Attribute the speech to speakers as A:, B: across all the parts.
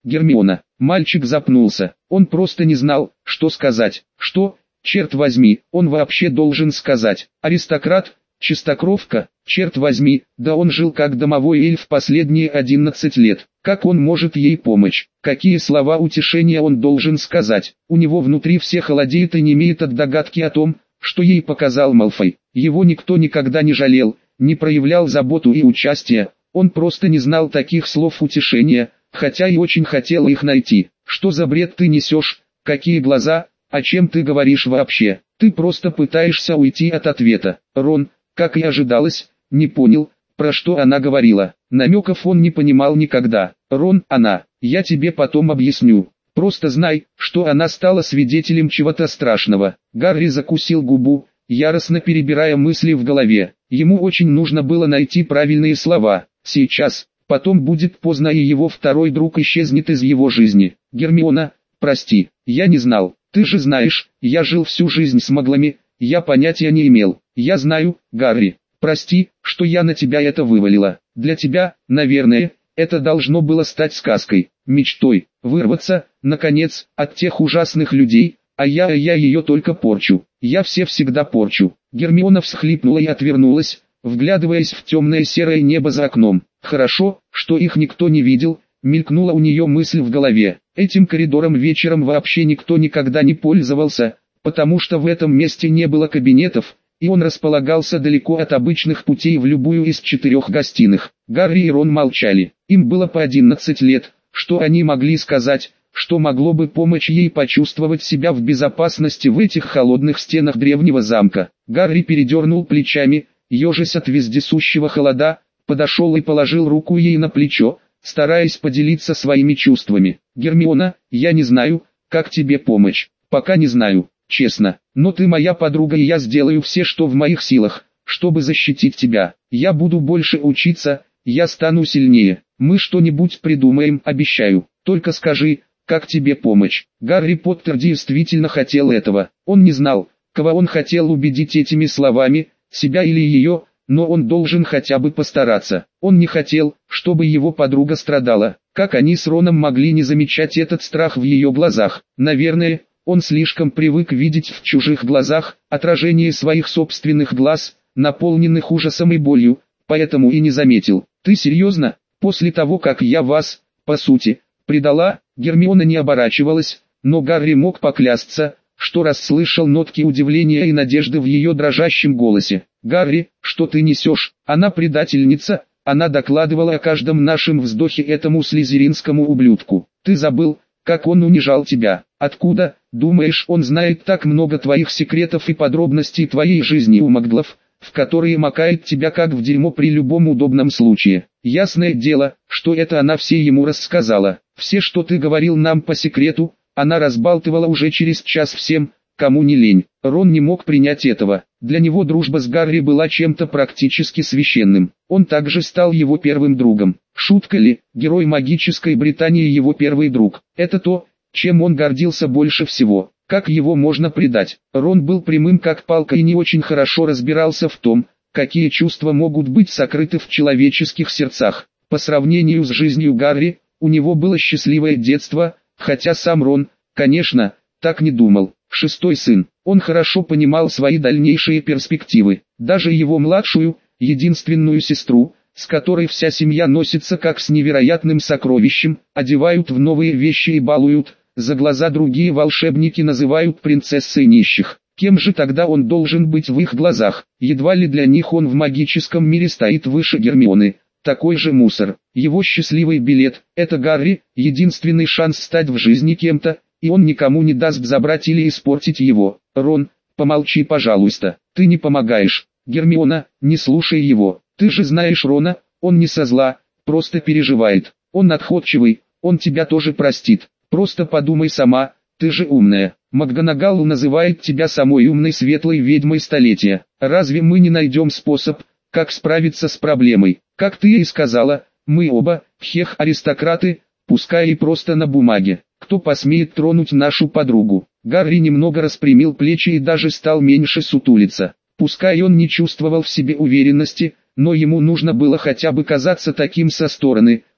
A: Гермиона. Мальчик запнулся. Он просто не знал, что сказать. Что, черт возьми, он вообще должен сказать? Аристократ? Чистокровка? Черт возьми, да он жил как домовой эльф последние 11 лет. Как он может ей помочь? Какие слова утешения он должен сказать? У него внутри все холодеет и немеет от догадки о том, что ей показал Малфой. Его никто никогда не жалел, не проявлял заботу и участия. Он просто не знал таких слов утешения, хотя и очень хотел их найти. Что за бред ты несешь? Какие глаза? О чем ты говоришь вообще? Ты просто пытаешься уйти от ответа. Рон, как и ожидалось, не понял, про что она говорила. Намеков он не понимал никогда. Рон, она, я тебе потом объясню. Просто знай, что она стала свидетелем чего-то страшного. Гарри закусил губу, яростно перебирая мысли в голове. Ему очень нужно было найти правильные слова. Сейчас, потом будет поздно и его второй друг исчезнет из его жизни. Гермиона, прости, я не знал. Ты же знаешь, я жил всю жизнь с маглами, я понятия не имел. Я знаю, Гарри, прости, что я на тебя это вывалила. Для тебя, наверное, это должно было стать сказкой, мечтой, вырваться, наконец, от тех ужасных людей, а я ее только порчу. Я всегда порчу. Гермиона всхлипнула и отвернулась, вглядываясь в темное серое небо за окном. Хорошо, что их никто не видел, мелькнула у нее мысль в голове. Этим коридором вечером вообще никто никогда не пользовался, потому что в этом месте не было кабинетов, и он располагался далеко от обычных путей в любую из 4 гостиных. Гарри и Рон молчали. Им было по 11 лет, что они могли сказать, что могло бы помочь ей почувствовать себя в безопасности в этих холодных стенах древнего замка. Гарри передернул плечами, ежась от вездесущего холода, подошел и положил руку ей на плечо, стараясь поделиться своими чувствами. «Гермиона, я не знаю, как тебе помочь. Пока не знаю, честно, но ты моя подруга и я сделаю все, что в моих силах, чтобы защитить тебя. Я буду больше учиться, я стану сильнее. Мы что-нибудь придумаем, обещаю. Только скажи, как тебе помочь?» Гарри Поттер действительно хотел этого. Он не знал, кого он хотел убедить этими словами, себя или ее, но он должен хотя бы постараться. Он не хотел, чтобы его подруга страдала. Как они с Роном могли не замечать этот страх в ее глазах? Наверное, он слишком привык видеть в чужих глазах отражение своих собственных глаз, наполненных ужасом и болью, поэтому и не заметил. «Ты серьезно? После того, как я вас, по сути, предала?» Гермиона не оборачивалась, но Гарри мог поклясться, что расслышал нотки удивления и надежды в ее дрожащем голосе. «Гарри, что ты несешь? Она предательница, она докладывала о каждом нашем вздохе этому слизеринскому ублюдку. Ты забыл, как он унижал тебя? Откуда, думаешь, он знает так много твоих секретов и подробностей твоей жизни у маглов, в которые макает тебя как в дерьмо при любом удобном случае? Ясное дело, что это она все ему рассказала. Все, что ты говорил нам по секрету, она разбалтывала уже через час всем, кому не лень». Рон не мог принять этого. Для него дружба с Гарри была чем-то практически священным. Он также стал его первым другом. Шутка ли, герой магической Британии его первый друг? Это то, чем он гордился больше всего. Как его можно предать? Рон был прямым как палка и не очень хорошо разбирался в том, какие чувства могут быть сокрыты в человеческих сердцах. По сравнению с жизнью Гарри, у него было счастливое детство, хотя сам Рон, конечно, так не думал. Шестой сын. Он хорошо понимал свои дальнейшие перспективы. Даже его младшую, единственную сестру, с которой вся семья носится как с невероятным сокровищем, одевают в новые вещи и балуют, за глаза другие волшебники называют принцессой нищих. Кем же тогда он должен быть в их глазах? Едва ли для них он в магическом мире стоит выше Гермионы. Такой же мусор. Его счастливый билет – это Гарри, единственный шанс стать в жизни кем-то, и он никому не даст забрать или испортить его. Рон, помолчи, пожалуйста, ты не помогаешь. Гермиона, не слушай его. Ты же знаешь Рона, он не со зла, просто переживает. Он отходчивый, он тебя тоже простит. Просто подумай сама, ты же умная. МакГонагал называет тебя самой умной светлой ведьмой столетия. Разве мы не найдем способ, как справиться с проблемой? Как ты и сказала, мы оба, аристократы, пускай и просто на бумаге. Кто посмеет тронуть нашу подругу? Гарри немного распрямил плечи и даже стал меньше сутулиться. Пускай он не чувствовал в себе уверенности, но ему нужно было хотя бы казаться таким со стороны,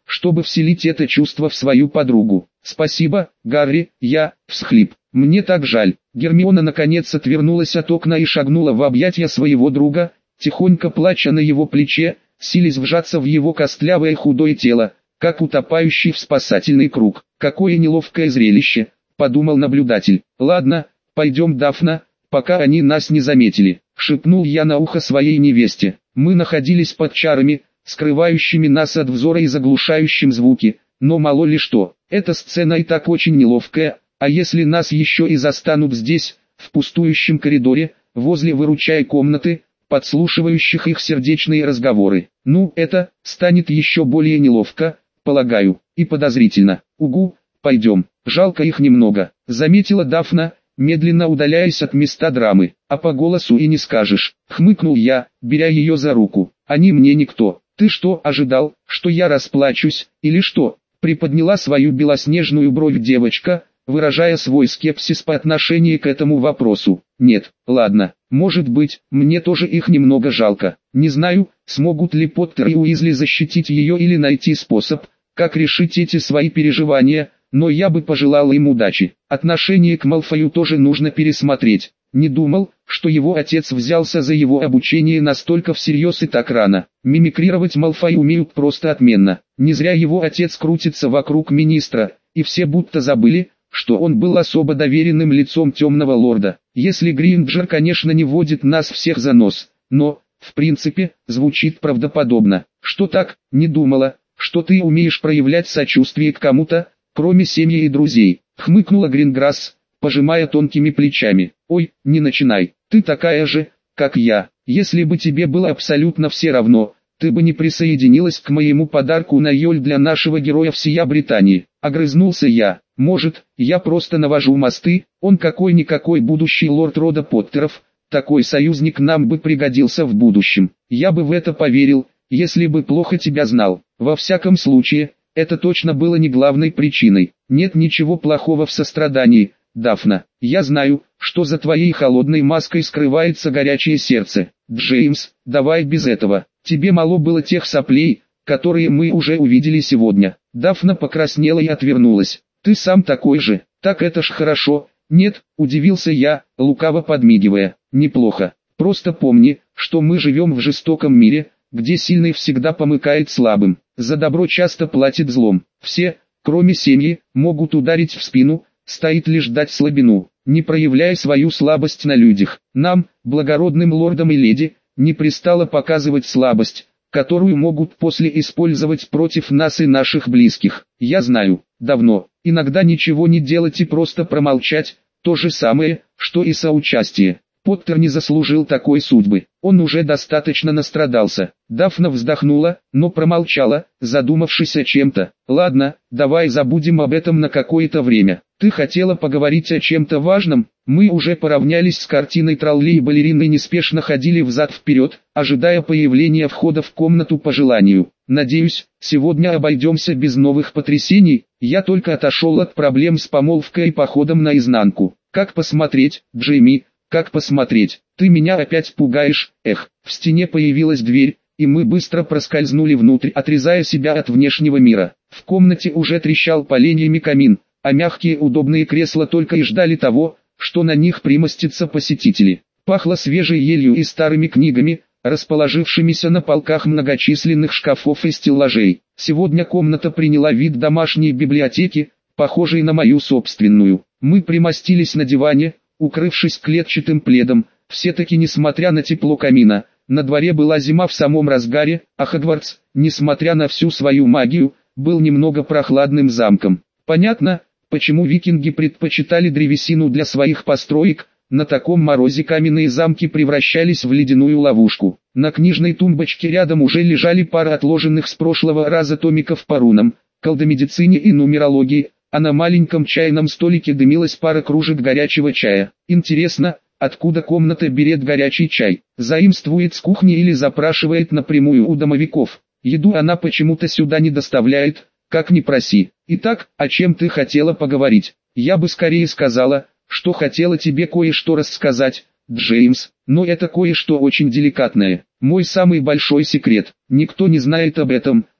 A: чтобы вселить это чувство в свою подругу. «Спасибо, Гарри», всхлип. «Мне так жаль». Гермиона наконец отвернулась от окна и шагнула в объятия своего друга, тихонько плача на его плече, силясь вжаться в его костлявое худое тело, как утопающий в спасательный круг. «Какое неловкое зрелище», — подумал наблюдатель. «Ладно, пойдем, Дафна, пока они нас не заметили», — шепнул я на ухо своей невесте. Мы находились под чарами, скрывающими нас от взора и заглушающим звуки, но мало ли что, эта сцена и так очень неловкая, а если нас еще и застанут здесь, в пустующем коридоре, возле выручай комнаты, подслушивающих их сердечные разговоры, это станет еще более неловко, полагаю, и подозрительно. «Угу, пойдем, жалко их немного», — заметила Дафна, медленно удаляясь от места драмы. «А по голосу и не скажешь», — хмыкнул я, беря ее за руку. «Они мне никто». «Ты что, ожидал, что я расплачусь, или что?» — приподняла свою белоснежную бровь девочка, выражая свой скепсис по отношению к этому вопросу. «Нет, ладно, может быть, мне тоже их немного жалко. Не знаю, смогут ли Поттер и Уизли защитить ее или найти способ, как решить эти свои переживания, но я бы пожелал им удачи. Отношение к Малфою тоже нужно пересмотреть. Не думал, что его отец взялся за его обучение настолько всерьез и так рано. Мимикрировать Малфой умеют просто отменно. Не зря его отец крутится вокруг министра, и все будто забыли, что он был особо доверенным лицом темного лорда. Если Гринджер, конечно, не водит нас всех за нос, но, в принципе, звучит правдоподобно. Что так, не думала, что ты умеешь проявлять сочувствие к кому-то, кроме семьи и друзей, хмыкнула Гринграсс, пожимая тонкими плечами. «Ой, не начинай, ты такая же, как я. Если бы тебе было абсолютно все равно, ты бы не присоединилась к моему подарку на Йоль для нашего героя всея Британии», — огрызнулся я. «Может, я просто навожу мосты, он какой-никакой будущий лорд рода Поттеров, такой союзник нам бы пригодился в будущем. Я бы в это поверил, если бы плохо тебя знал. Во всяком случае, это точно было не главной причиной. Нет ничего плохого в сострадании, Дафна. Я знаю, что за твоей холодной маской скрывается горячее сердце. Джеймс, давай без этого. Тебе мало было тех соплей, которые мы уже увидели сегодня». Дафна покраснела и отвернулась. «Ты сам такой же, так это ж хорошо». «Нет», — удивился я, лукаво подмигивая. «Неплохо. Просто помни, что мы живем в жестоком мире, где сильный всегда помыкает слабым. За добро часто платит злом. Все, кроме семьи, могут ударить в спину, стоит лишь дать слабину. Не проявляя свою слабость на людях. Нам, благородным лордам и леди, не пристало показывать слабость, которую могут после использовать против нас и наших близких. Я знаю, давно, иногда ничего не делать и просто промолчать, то же самое, что и соучастие. Поттер не заслужил такой судьбы, он уже достаточно настрадался». Дафна вздохнула, но промолчала, задумавшись о чем-то. «Ладно, давай забудем об этом на какое-то время. Ты хотела поговорить о чем-то важном?» Мы уже поравнялись с картиной троллей и балерины и неспешно ходили взад-вперед, ожидая появления входа в комнату по желанию. «Надеюсь, сегодня обойдемся без новых потрясений». Я только отошел от проблем с помолвкой и походом наизнанку. «Как посмотреть, Джейми? Как посмотреть? Ты меня опять пугаешь». В стене появилась дверь, и мы быстро проскользнули внутрь, отрезая себя от внешнего мира. В комнате уже трещал поленьями камин, а мягкие удобные кресла только и ждали того, что на них примостятся посетители. Пахло свежей елью и старыми книгами, расположившимися на полках многочисленных шкафов и стеллажей. Сегодня комната приняла вид домашней библиотеки, похожей на мою собственную. Мы примостились на диване, укрывшись клетчатым пледом. Все-таки, несмотря на тепло камина, на дворе была зима в самом разгаре, а Хогвартс, несмотря на всю свою магию, был немного прохладным замком. Понятно, почему викинги предпочитали древесину для своих построек. На таком морозе каменные замки превращались в ледяную ловушку. На книжной тумбочке рядом уже лежали пара отложенных с прошлого раза томиков по рунам, колдомедицине и нумерологии, а на маленьком чайном столике дымилась пара кружек горячего чая. Интересно, откуда комната берет горячий чай? Заимствует с кухни или запрашивает напрямую у домовиков? Еду она почему-то сюда не доставляет, как ни проси. Итак, о чем ты хотела поговорить? Я бы скорее сказала, что хотела тебе кое-что рассказать, Джеймс, но это кое-что очень деликатное. Мой самый большой секрет. Никто не знает об этом,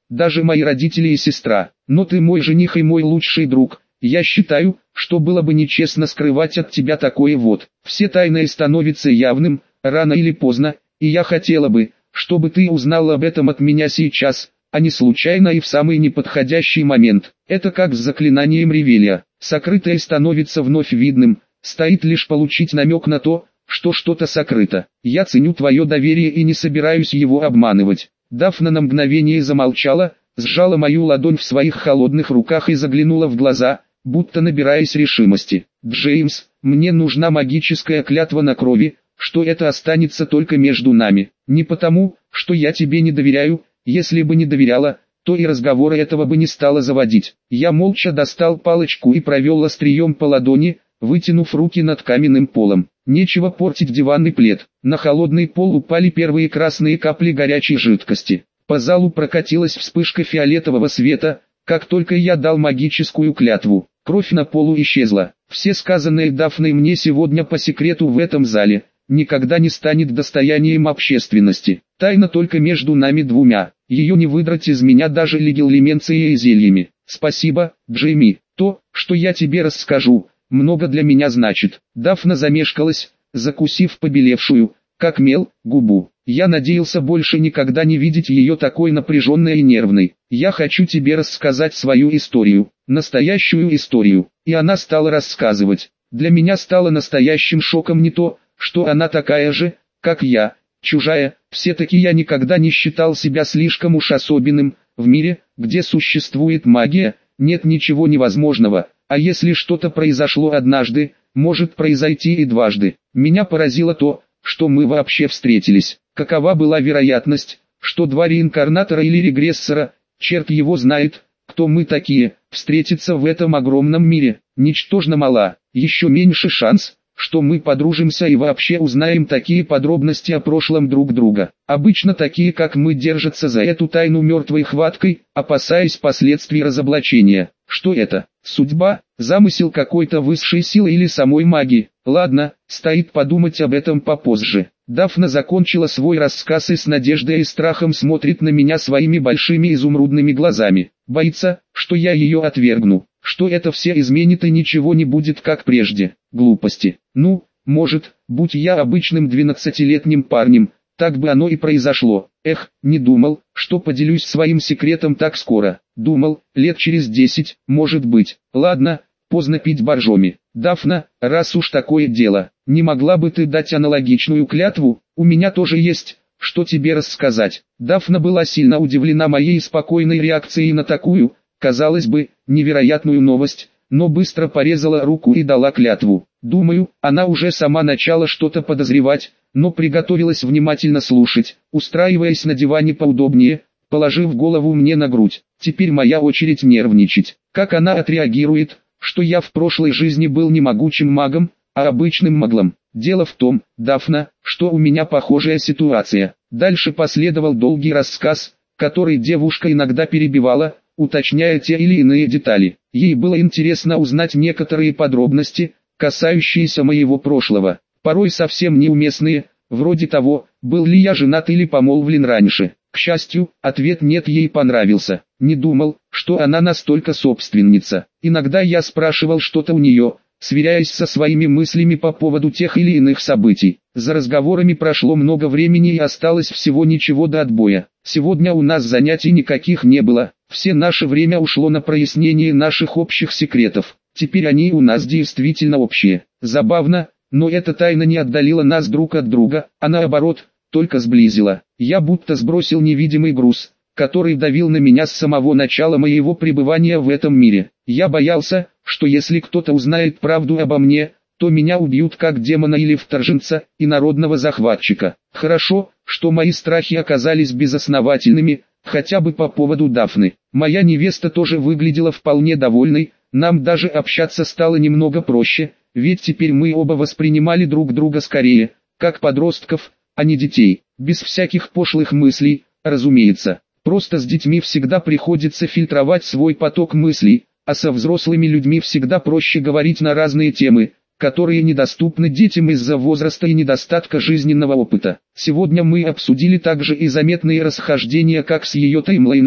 A: даже мои родители и сестра. Но ты мой жених и мой лучший друг. Я считаю, что было бы нечестно скрывать от тебя такое вот. Все тайное становится явным, рано или поздно, и я хотела бы, чтобы ты узнал об этом от меня сейчас, а не случайно и в самый неподходящий момент. Это как с заклинанием Ревеля. Сокрытое становится вновь видным, стоит лишь получить намек на то, что что-то сокрыто. Я ценю твое доверие и не собираюсь его обманывать. Дафна на мгновение замолчала, сжала мою ладонь в своих холодных руках и заглянула в глаза, будто набираясь решимости. «Джеймс, мне нужна магическая клятва на крови, что это останется только между нами. Не потому, что я тебе не доверяю, если бы не доверяла, то и разговора этого бы не стала заводить». Я молча достал палочку и провел острием по ладони, вытянув руки над каменным полом. Нечего портить диванный плед. На холодный пол упали первые красные капли горячей жидкости. По залу прокатилась вспышка фиолетового света, как только я дал магическую клятву. Кровь на полу исчезла. Все сказанное Дафной мне сегодня по секрету в этом зале никогда не станет достоянием общественности. Тайна только между нами двумя. Ее не выдрать из меня даже легилименцией и зельями. Спасибо, Джейми. То, что я тебе расскажу, много для меня значит. Дафна замешкалась, закусив побелевшую, как мел, губу. Я надеялся больше никогда не видеть ее такой напряженной и нервной. Я хочу тебе рассказать свою историю, настоящую историю. И она стала рассказывать. Для меня стало настоящим шоком не то, что она такая же, как я, чужая. Все-таки я никогда не считал себя слишком уж особенным. В мире, где существует магия, нет ничего невозможного. А если что-то произошло однажды, может произойти и дважды. Меня поразило то, что мы вообще встретились. Какова была вероятность, что два реинкарнатора или регрессора, черт его знает, кто мы такие, встретятся в этом огромном мире, ничтожно мала. Еще меньше шанс, что мы подружимся и вообще узнаем такие подробности о прошлом друг друга. Обычно такие, как мы, держатся за эту тайну мертвой хваткой, опасаясь последствий разоблачения. Что это? Судьба? Замысел какой-то высшей силы или самой магии? Ладно, стоит подумать об этом попозже. Дафна закончила свой рассказ и с надеждой и страхом смотрит на меня своими большими изумрудными глазами. Боится, что я ее отвергну, что это все изменит и ничего не будет как прежде. Глупости. Ну, может, будь я обычным 12-летним парнем, так бы оно и произошло. Эх, не думал, что поделюсь своим секретом так скоро. Думал, лет через 10, может быть. Ладно, поздно пить боржоми. Дафна, раз уж такое дело, не могла бы ты дать аналогичную клятву? У меня тоже есть, что тебе рассказать. Дафна была сильно удивлена моей спокойной реакцией на такую, казалось бы, невероятную новость, но быстро порезала руку и дала клятву. Думаю, она уже сама начала что-то подозревать, но приготовилась внимательно слушать, устраиваясь на диване поудобнее, положив голову мне на грудь. Теперь моя очередь нервничать. Как она отреагирует, что я в прошлой жизни был не могучим магом, а обычным маглом. Дело в том, Дафна, что у меня похожая ситуация. Дальше последовал долгий рассказ, который девушка иногда перебивала, уточняя те или иные детали. Ей было интересно узнать некоторые подробности, касающиеся моего прошлого, порой совсем неуместные, вроде того, был ли я женат или помолвлен раньше. К счастью, ответ «нет» ей понравился. Не думал, что она настолько собственница. Иногда я спрашивал что-то у нее, сверяясь со своими мыслями по поводу тех или иных событий. За разговорами прошло много времени и осталось всего ничего до отбоя. Сегодня у нас занятий никаких не было, все наше время ушло на прояснение наших общих секретов. Теперь они у нас действительно общие. Забавно, но эта тайна не отдалила нас друг от друга, а наоборот, только сблизила. Я будто сбросил невидимый груз, который давил на меня с самого начала моего пребывания в этом мире. Я боялся, что если кто-то узнает правду обо мне, то меня убьют как демона или вторженца, и народного захватчика. Хорошо, что мои страхи оказались безосновательными, хотя бы по поводу Дафны. Моя невеста тоже выглядела вполне довольной, нам даже общаться стало немного проще, ведь теперь мы оба воспринимали друг друга скорее, как подростков, а не детей, без всяких пошлых мыслей, разумеется. Просто с детьми всегда приходится фильтровать свой поток мыслей, а со взрослыми людьми всегда проще говорить на разные темы, которые недоступны детям из-за возраста и недостатка жизненного опыта. Сегодня мы обсудили также и заметные расхождения как с ее таймлайном,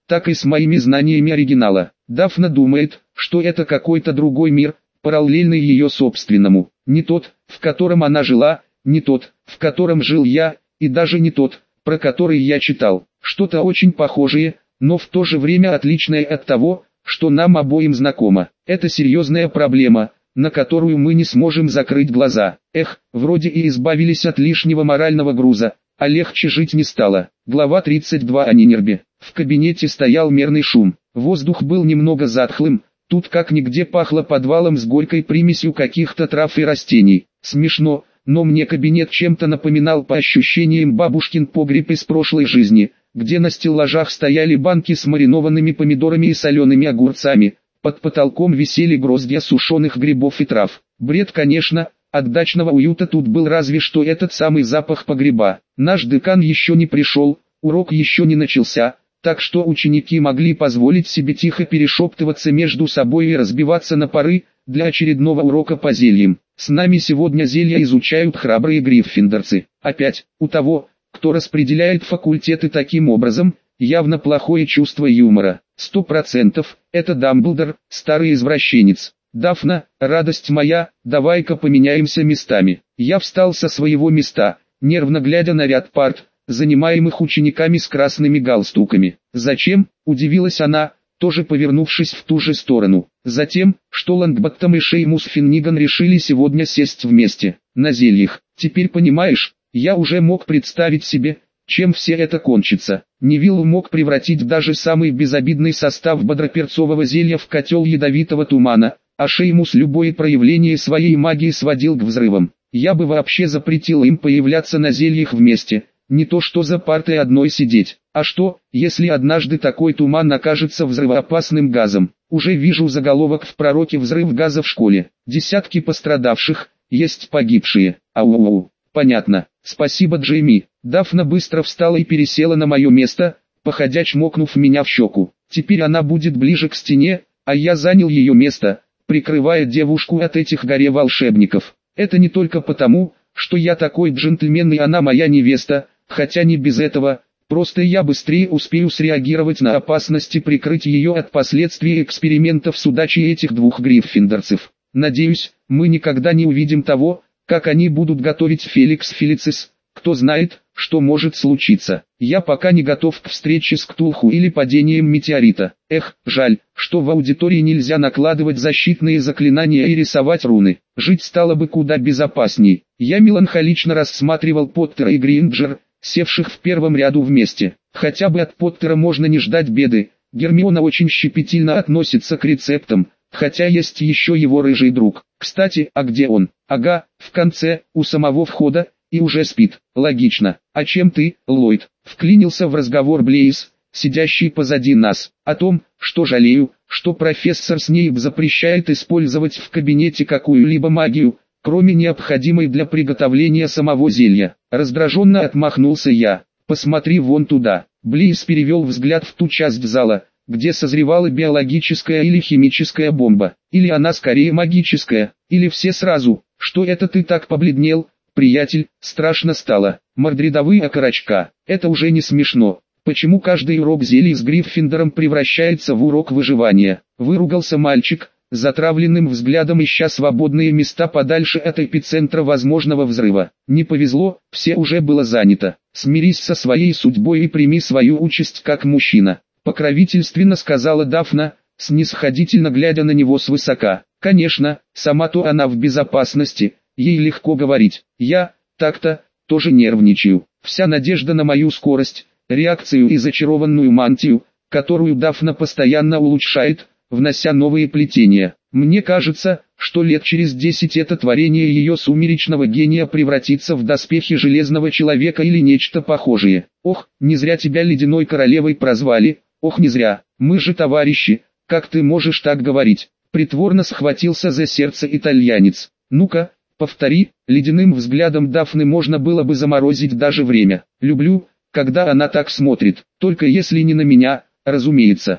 A: так и с моими знаниями оригинала. Дафна думает, что это какой-то другой мир, параллельный ее собственному. Не тот, в котором она жила, не тот, в котором жил я, и даже не тот, про который я читал. Что-то очень похожее, но в то же время отличное от того, что нам обоим знакомо. Это серьезная проблема, на которую мы не сможем закрыть глаза. Эх, вроде и избавились от лишнего морального груза, а легче жить не стало. Глава 32 о Нинербе. В кабинете стоял мерный шум. Воздух был немного затхлым, тут как нигде пахло подвалом с горькой примесью каких-то трав и растений. Смешно, но мне кабинет чем-то напоминал по ощущениям бабушкин погреб из прошлой жизни, где на стеллажах стояли банки с маринованными помидорами и солеными огурцами, под потолком висели гроздья сушеных грибов и трав. Бред, конечно, от дачного уюта тут был разве что этот самый запах погреба. Наш декан еще не пришел, урок еще не начался, так что ученики могли позволить себе тихо перешептываться между собой и разбиваться на пары для очередного урока по зельям. С нами сегодня зелья изучают храбрые гриффиндорцы. Опять, у того, кто распределяет факультеты таким образом, явно плохое чувство юмора. 100% это Дамблдор, старый извращенец. Дафна, радость моя, давай-ка поменяемся местами. Я встал со своего места, нервно глядя на ряд парт, занимаемых учениками с красными галстуками. «Зачем?» – удивилась она, тоже повернувшись в ту же сторону. «Затем, что Лонгботтом и Шеймус Финниган решили сегодня сесть вместе, на зельях. Теперь понимаешь, я уже мог представить себе, чем все это кончится. Невилл мог превратить даже самый безобидный состав бодроперцового зелья в котел ядовитого тумана, а Шеймус любое проявление своей магии сводил к взрывам. Я бы вообще запретил им появляться на зельях вместе, не то что за партой одной сидеть. А что, если однажды такой туман окажется взрывоопасным газом? Уже вижу заголовок в пророке «Взрыв газа в школе». Десятки пострадавших, есть погибшие. Ау-ау. Понятно. Спасибо, Джейми. Дафна быстро встала и пересела на мое место, походя чмокнув меня в щеку. Теперь она будет ближе к стене, а я занял ее место, прикрывая девушку от этих горе-волшебников. Это не только потому, что я такой джентльмен и она моя невеста, хотя не без этого, просто я быстрее успею среагировать на опасность и прикрыть ее от последствий экспериментов с удачей этих двух гриффиндорцев. Надеюсь, мы никогда не увидим того, как они будут готовить Феликс Фелицис. Кто знает, что может случиться. Я пока не готов к встрече с Ктулху или падением метеорита. Эх, жаль, что в аудитории нельзя накладывать защитные заклинания и рисовать руны. Жить стало бы куда безопасней. Я меланхолично рассматривал Поттера и Гринджер, севших в первом ряду вместе. Хотя бы от Поттера можно не ждать беды. Гермиона очень щепетильно относится к рецептам, хотя есть еще его рыжий друг. Кстати, а где он? Ага, в конце, у самого входа, и уже спит. Логично. А чем ты, Ллойд? Вклинился в разговор Блейз, сидящий позади нас. О том, что жалею, что профессор Снейп запрещает использовать в кабинете какую-либо магию, кроме необходимой для приготовления самого зелья. Раздраженно отмахнулся я. Посмотри вон туда. Блейз перевел взгляд в ту часть зала, где созревала биологическая или химическая бомба. Или она скорее магическая, или все сразу. Что это ты так побледнел? Приятель, страшно стало. Мордредовые окорочка. Это уже не смешно. Почему каждый урок зелий с Гриффиндором превращается в урок выживания? Выругался мальчик, затравленным взглядом ища свободные места подальше от эпицентра возможного взрыва. Не повезло, все уже было занято. Смирись со своей судьбой и прими свою участь как мужчина. Покровительственно сказала Дафна, снисходительно глядя на него свысока. Конечно, сама-то она в безопасности. Ей легко говорить. Я, так-то, тоже нервничаю. Вся надежда на мою скорость, реакцию и зачарованную мантию, которую Дафна постоянно улучшает, внося новые плетения. Мне кажется, что лет через 10 это творение ее сумеречного гения превратится в доспехи Железного Человека или нечто похожее. Ох, не зря тебя Ледяной Королевой прозвали, ох не зря, мы же товарищи, как ты можешь так говорить? Притворно схватился за сердце итальянец. Ну-ка, повтори. Ледяным взглядом Дафны можно было бы заморозить даже время. Люблю, когда она так смотрит, только если не на меня, разумеется.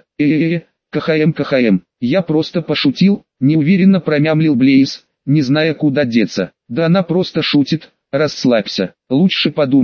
A: КХМ. Я просто пошутил, неуверенно промямлил Блейз, не зная куда деться. Да она просто шутит, расслабься. Лучше подумай,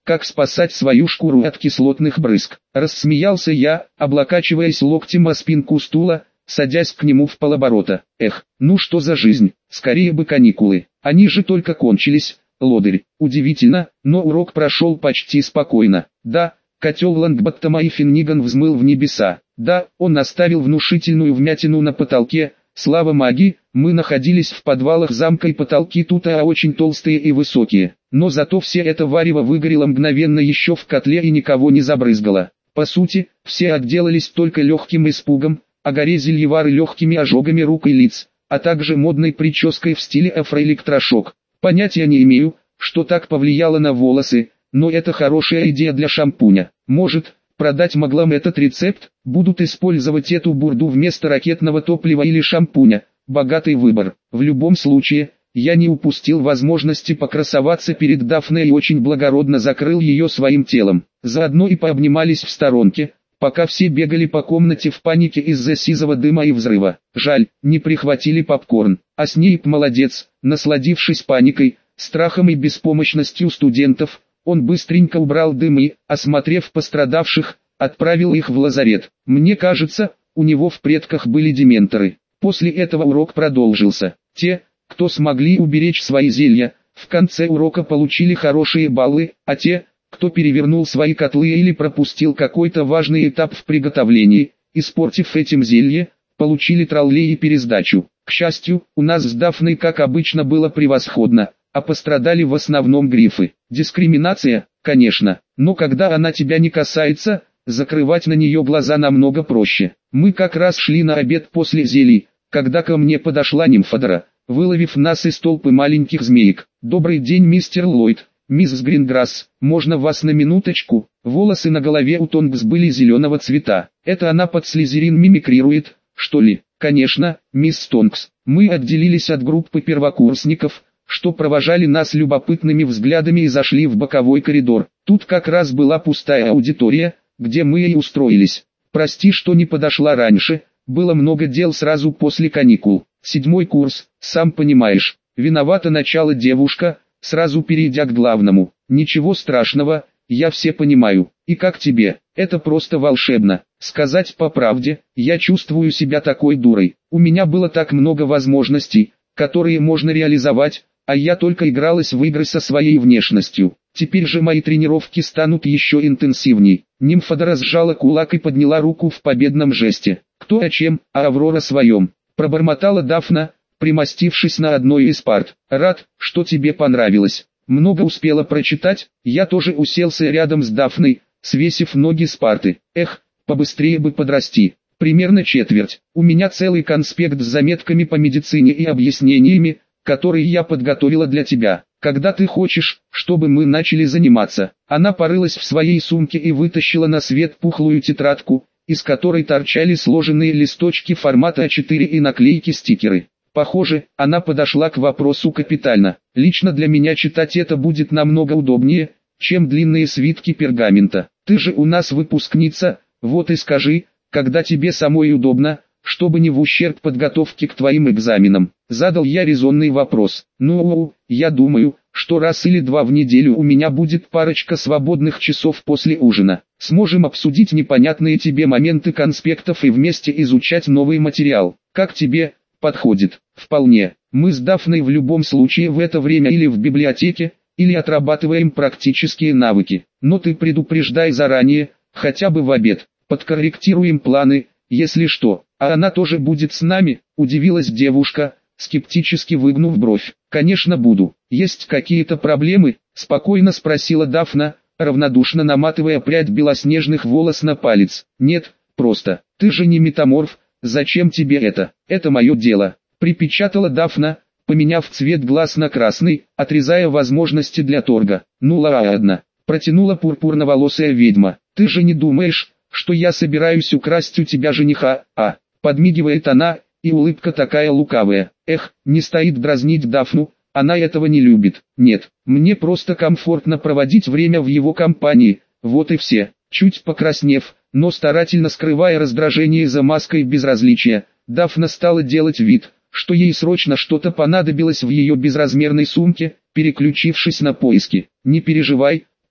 A: как спасать свою шкуру от кислотных брызг. Рассмеялся я, облокачиваясь локтем о спинку стула, садясь к нему в полоборота. Эх, ну что за жизнь, скорее бы каникулы, они же только кончились, лодырь. Удивительно, но урок прошел почти спокойно. Да, котел Лонгботтома и Финниган взмыл в небеса. Да, он оставил внушительную вмятину на потолке. Слава магии, мы находились в подвалах замка и потолки тут очень толстые и высокие. Но зато все это варево выгорело мгновенно еще в котле и никого не забрызгало. По сути, все отделались только легким испугом, а горе зельевары легкими ожогами рук и лиц, а также модной прической в стиле афроэлектрошок. Понятия не имею, что так повлияло на волосы, но это хорошая идея для шампуня. Может, продать моглам этот рецепт, будут использовать эту бурду вместо ракетного топлива или шампуня. Богатый выбор. В любом случае, я не упустил возможности покрасоваться перед Дафной и очень благородно закрыл ее своим телом. Заодно и пообнимались в сторонке, пока все бегали по комнате в панике из-за сизого дыма и взрыва. Жаль, не прихватили попкорн. А Снейп молодец, насладившись паникой, страхом и беспомощностью студентов, он быстренько убрал дым и, осмотрев пострадавших, отправил их в лазарет. Мне кажется, у него в предках были дементоры. После этого урок продолжился. Те, кто смогли уберечь свои зелья, в конце урока получили хорошие баллы, а те, кто перевернул свои котлы или пропустил какой-то важный этап в приготовлении, испортив этим зелье, получили троллей и пересдачу. К счастью, у нас с Дафной как обычно было превосходно, а пострадали в основном грифы. Дискриминация, конечно, но когда она тебя не касается, закрывать на нее глаза намного проще. Мы как раз шли на обед после зелий, когда ко мне подошла нимфодора, выловив нас из толпы маленьких змеек. «Добрый день, мистер Ллойд, мисс Гринграсс, можно вас на минуточку?» Волосы на голове у Тонгс были зеленого цвета. Это она под Слизерин мимикрирует, что ли? Конечно, мисс Тонгс. Мы отделились от группы первокурсников, что провожали нас любопытными взглядами и зашли в боковой коридор. Тут как раз была пустая аудитория, где мы и устроились. Прости, что не подошла раньше, было много дел сразу после каникул. 7-й курс, сам понимаешь. Виновата начало девушка, сразу перейдя к главному. Ничего страшного, я все понимаю. И как тебе? Это просто волшебно. Сказать по правде, я чувствую себя такой дурой. У меня было так много возможностей, которые можно реализовать, а я только игралась в игры со своей внешностью. Теперь же мои тренировки станут еще интенсивней. Нимфодора сжала кулак и подняла руку в победном жесте. Кто о чем, а Аврора своем. Пробормотала Дафна, примостившись на одной из парт. Рад, что тебе понравилось. Много успела прочитать, я тоже уселся рядом с Дафной, свесив ноги с парты. Эх, побыстрее бы подрасти. Примерно четверть. У меня целый конспект с заметками по медицине и объяснениями, которые я подготовила для тебя. Когда ты хочешь, чтобы мы начали заниматься? Она порылась в своей сумке и вытащила на свет пухлую тетрадку, из которой торчали сложенные листочки формата А4 и наклейки-стикеры. Похоже, она подошла к вопросу капитально. Лично для меня читать это будет намного удобнее, чем длинные свитки пергамента. Ты же у нас выпускница, вот и скажи, когда тебе самой удобно, чтобы не в ущерб подготовке к твоим экзаменам. Задал я резонный вопрос. Ну, я думаю, что раз или два в неделю у меня будет парочка свободных часов после ужина. Сможем обсудить непонятные тебе моменты конспектов и вместе изучать новый материал. Как тебе? Подходит. Вполне. Мы с Дафной в любом случае в это время или в библиотеке, или отрабатываем практические навыки. Но ты предупреждай заранее, хотя бы в обед. Подкорректируем планы, если что. А она тоже будет с нами, удивилась девушка, скептически выгнув бровь. Конечно буду. Есть какие-то проблемы? Спокойно спросила Дафна, равнодушно наматывая прядь белоснежных волос на палец. Нет, просто. Ты же не метаморф. «Зачем тебе это? Это мое дело», — припечатала Дафна, поменяв цвет глаз на красный, отрезая возможности для торга. «Ну ладно», — протянула пурпурноволосая ведьма. «Ты же не думаешь, что я собираюсь украсть у тебя жениха, а?» Подмигивает она, и улыбка такая лукавая. Эх, не стоит дразнить Дафну, она этого не любит. Нет, мне просто комфортно проводить время в его компании, вот и все. Чуть покраснев, но старательно скрывая раздражение за маской безразличия, Дафна стала делать вид, что ей срочно что-то понадобилось в ее безразмерной сумке, переключившись на поиски. «Не переживай,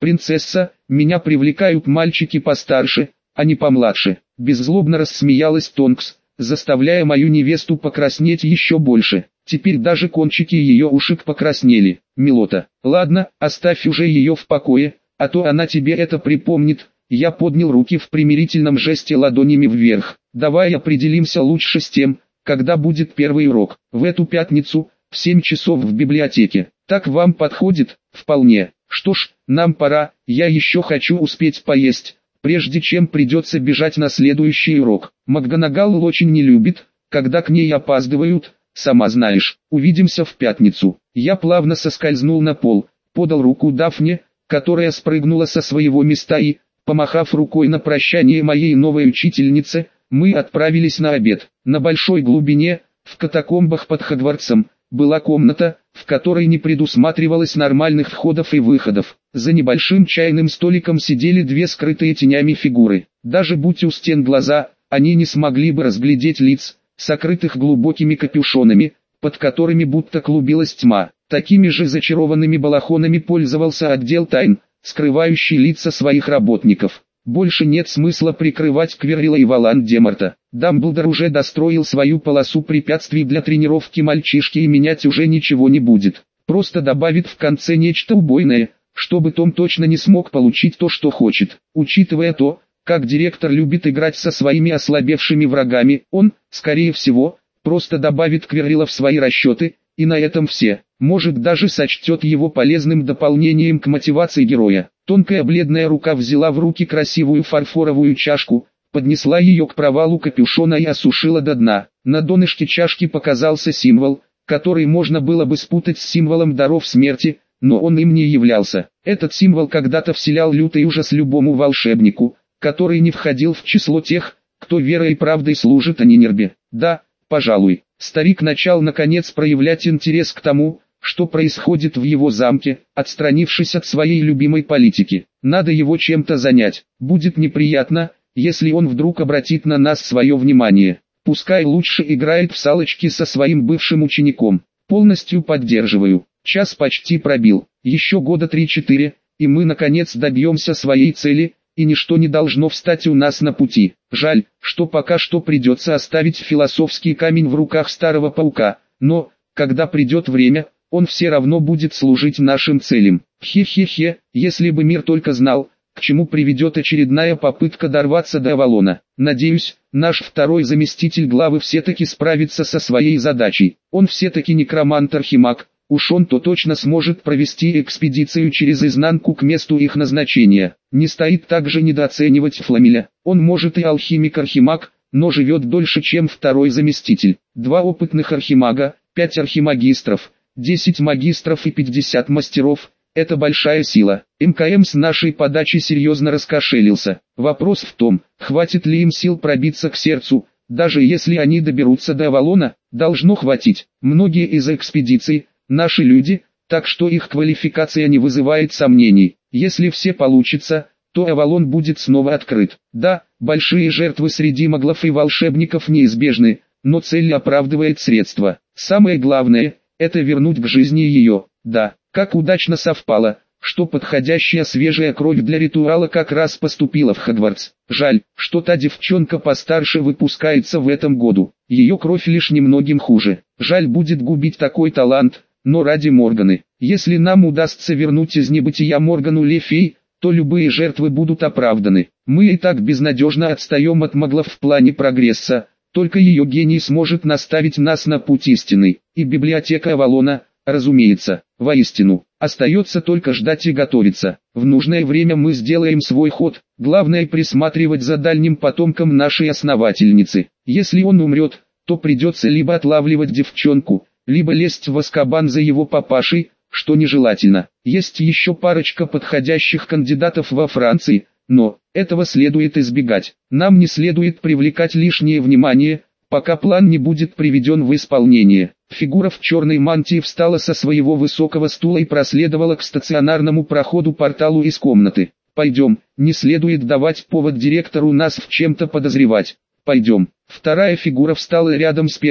A: «Принцесса, меня привлекают мальчики постарше, а не помладше». Беззлобно рассмеялась Тонкс, заставляя мою невесту покраснеть еще больше. Теперь даже кончики ее ушек покраснели. «Милота, ладно, оставь уже ее в покое, а то она тебе это припомнит». Я поднял руки в примирительном жесте ладонями вверх. «Давай определимся лучше с тем, когда будет первый урок. В эту пятницу, в 7 часов в библиотеке. Так вам подходит?» «Вполне. Что ж, нам пора, я еще хочу успеть поесть, прежде чем придется бежать на следующий урок». МакГонагал очень не любит, когда к ней опаздывают, сама знаешь. «Увидимся в пятницу». Я плавно соскользнул на пол, подал руку Дафне, которая спрыгнула со своего места и, помахав рукой на прощание моей новой учительнице, мы отправились на обед. На большой глубине, в катакомбах под Хогвартсом, была комната, в которой не предусматривалось нормальных входов и выходов. За небольшим чайным столиком сидели две скрытые тенями фигуры. Даже будь у стен глаза, они не смогли бы разглядеть лиц, сокрытых глубокими капюшонами, под которыми будто клубилась тьма. Такими же зачарованными балахонами пользовался отдел тайн, скрывающий лица своих работников. Больше нет смысла прикрывать Квиррелла и Волан-де-Морта. Дамблдор уже достроил свою полосу препятствий для тренировки мальчишки, и менять уже ничего не будет. Просто добавит в конце нечто убойное, чтобы Том точно не смог получить то, что хочет. Учитывая то, как директор любит играть со своими ослабевшими врагами, он, скорее всего, просто добавит Квиррелла в свои расчеты, и на этом все. Может, даже сочтет его полезным дополнением к мотивации героя. Тонкая бледная рука взяла в руки красивую фарфоровую чашку, поднесла ее к провалу капюшона и осушила до дна. На донышке чашки показался символ, который можно было бы спутать с символом даров смерти, но он им не являлся. Этот символ когда-то вселял лютый ужас любому волшебнику, который не входил в число тех, кто верой и правдой служит Анинербе. Да, пожалуй, старик начал наконец проявлять интерес к тому, что происходит в его замке, отстранившись от своей любимой политики. Надо его чем-то занять. Будет неприятно, если он вдруг обратит на нас свое внимание. Пускай лучше играет в салочки со своим бывшим учеником. Полностью поддерживаю. Час почти пробил. Еще года 3-4, и мы наконец добьемся своей цели, и ничто не должно встать у нас на пути. Жаль, что пока что придется оставить философский камень в руках старого паука, но, когда придет время, он все равно будет служить нашим целям. Хе-хе-хе, если бы мир только знал, к чему приведет очередная попытка дорваться до Авалона. Надеюсь, наш второй заместитель главы все-таки справится со своей задачей. Он все-таки некромант-архимаг, уж он-то точно сможет провести экспедицию через изнанку к месту их назначения. Не стоит также недооценивать Фламеля. Он может и алхимик-архимаг, но живет дольше, чем второй заместитель. 2 опытных архимага, 5 архимагистров, 10 магистров и 50 мастеров – это большая сила. МКМ с нашей подачи серьезно раскошелился. Вопрос в том, хватит ли им сил пробиться к сердцу, даже если они доберутся до Авалона, должно хватить. Многие из экспедиций – наши люди, так что их квалификация не вызывает сомнений. Если все получится, то Авалон будет снова открыт. Да, большие жертвы среди маглов и волшебников неизбежны, но цель оправдывает средства. Самое главное – это вернуть к жизни ее. Да, как удачно совпало, что подходящая свежая кровь для ритуала как раз поступила в Хогвартс. Жаль, что та девчонка постарше выпускается в этом году. Ее кровь лишь немногим хуже. Жаль будет губить такой талант, но ради Морганы. Если нам удастся вернуть из небытия Моргану Le Fay, то любые жертвы будут оправданы. Мы и так безнадежно отстаем от маглов в плане прогресса. Только ее гений сможет наставить нас на путь истинный. И библиотека Авалона, разумеется, воистину. Остается только ждать и готовиться. В нужное время мы сделаем свой ход. Главное присматривать за дальним потомком нашей основательницы. Если он умрет, то придется либо отлавливать девчонку, либо лезть в Азкабан за его папашей, что нежелательно. Есть еще парочка подходящих кандидатов во Франции, но этого следует избегать. Нам не следует привлекать лишнее внимание, пока план не будет приведен в исполнение. Фигура в черной мантии встала со своего высокого стула и проследовала к стационарному проходу-порталу из комнаты. «Пойдем, не следует давать повод директору нас в чем-то подозревать. Пойдем». Вторая фигура встала рядом с первой,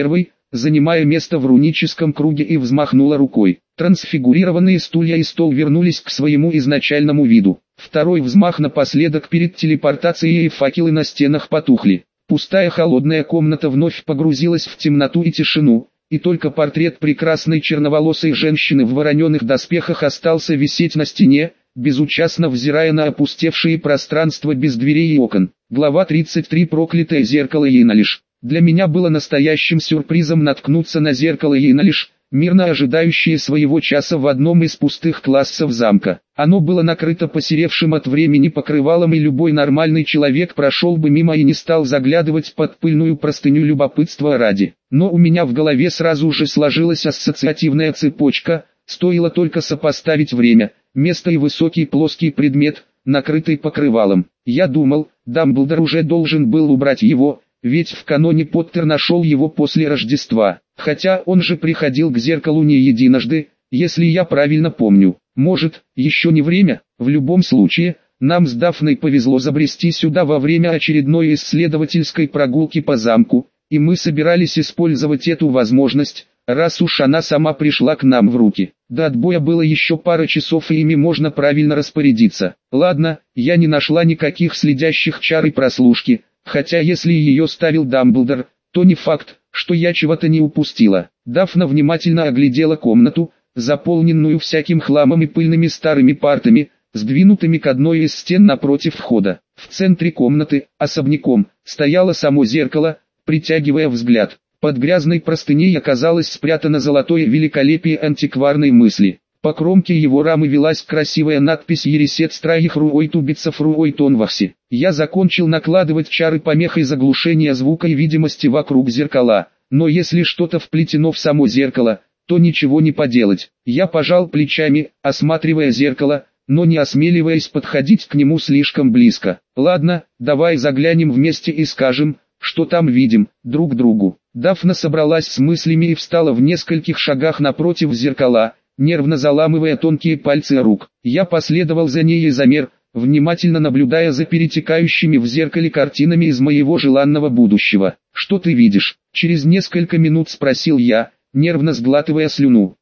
A: занимая место в руническом круге, и взмахнула рукой. Трансфигурированные стулья и стол вернулись к своему изначальному виду. Второй взмах напоследок перед телепортацией, и факелы на стенах потухли. Пустая холодная комната вновь погрузилась в темноту и тишину, и только портрет прекрасной черноволосой женщины в вороненых доспехах остался висеть на стене, безучастно взирая на опустевшие пространства без дверей и окон. Глава 33. Проклятое зеркало Ейналиш. Для меня было настоящим сюрпризом наткнуться на зеркало Ейналиш, мирно ожидающее своего часа в одном из пустых классов замка. Оно было накрыто посеревшим от времени покрывалом, и любой нормальный человек прошел бы мимо и не стал заглядывать под пыльную простыню любопытства ради. Но у меня в голове сразу же сложилась ассоциативная цепочка, стоило только сопоставить время, место и высокий плоский предмет, накрытый покрывалом. Я думал, Дамблдор уже должен был убрать его, ведь в каноне Поттер нашел его после Рождества, хотя он же приходил к зеркалу не единожды, если я правильно помню. Может, еще не время? В любом случае, нам с Дафной повезло забрести сюда во время очередной исследовательской прогулки по замку, и мы собирались использовать эту возможность, раз уж она сама пришла к нам в руки. До отбоя было еще пара часов, и ими можно правильно распорядиться. Ладно, я не нашла никаких следящих чар и прослушки, хотя если ее ставил Дамблдор, то не факт, что я чего-то не упустила. Дафна внимательно оглядела комнату, заполненную всяким хламом и пыльными старыми партами, сдвинутыми к одной из стен напротив входа. В центре комнаты, особняком, стояло само зеркало, притягивая взгляд. Под грязной простыней оказалось спрятано золотое великолепие антикварной мысли. По кромке его рамы велась красивая надпись «Ересет Страих Руойт Убийцев Руойт Онвахси». Я закончил накладывать чары помехой заглушения звука и видимости вокруг зеркала, но если что-то вплетено в само зеркало, то ничего не поделать. Я пожал плечами, осматривая зеркало, но не осмеливаясь подходить к нему слишком близко. Ладно, давай заглянем вместе и скажем, что там видим, друг другу. Дафна собралась с мыслями и встала в нескольких шагах напротив зеркала, нервно заламывая тонкие пальцы рук. Я последовал за ней и замер, внимательно наблюдая за перетекающими в зеркале картинами из моего желанного будущего. «Что ты видишь?» — через несколько минут спросил я, нервно сглатывая слюну.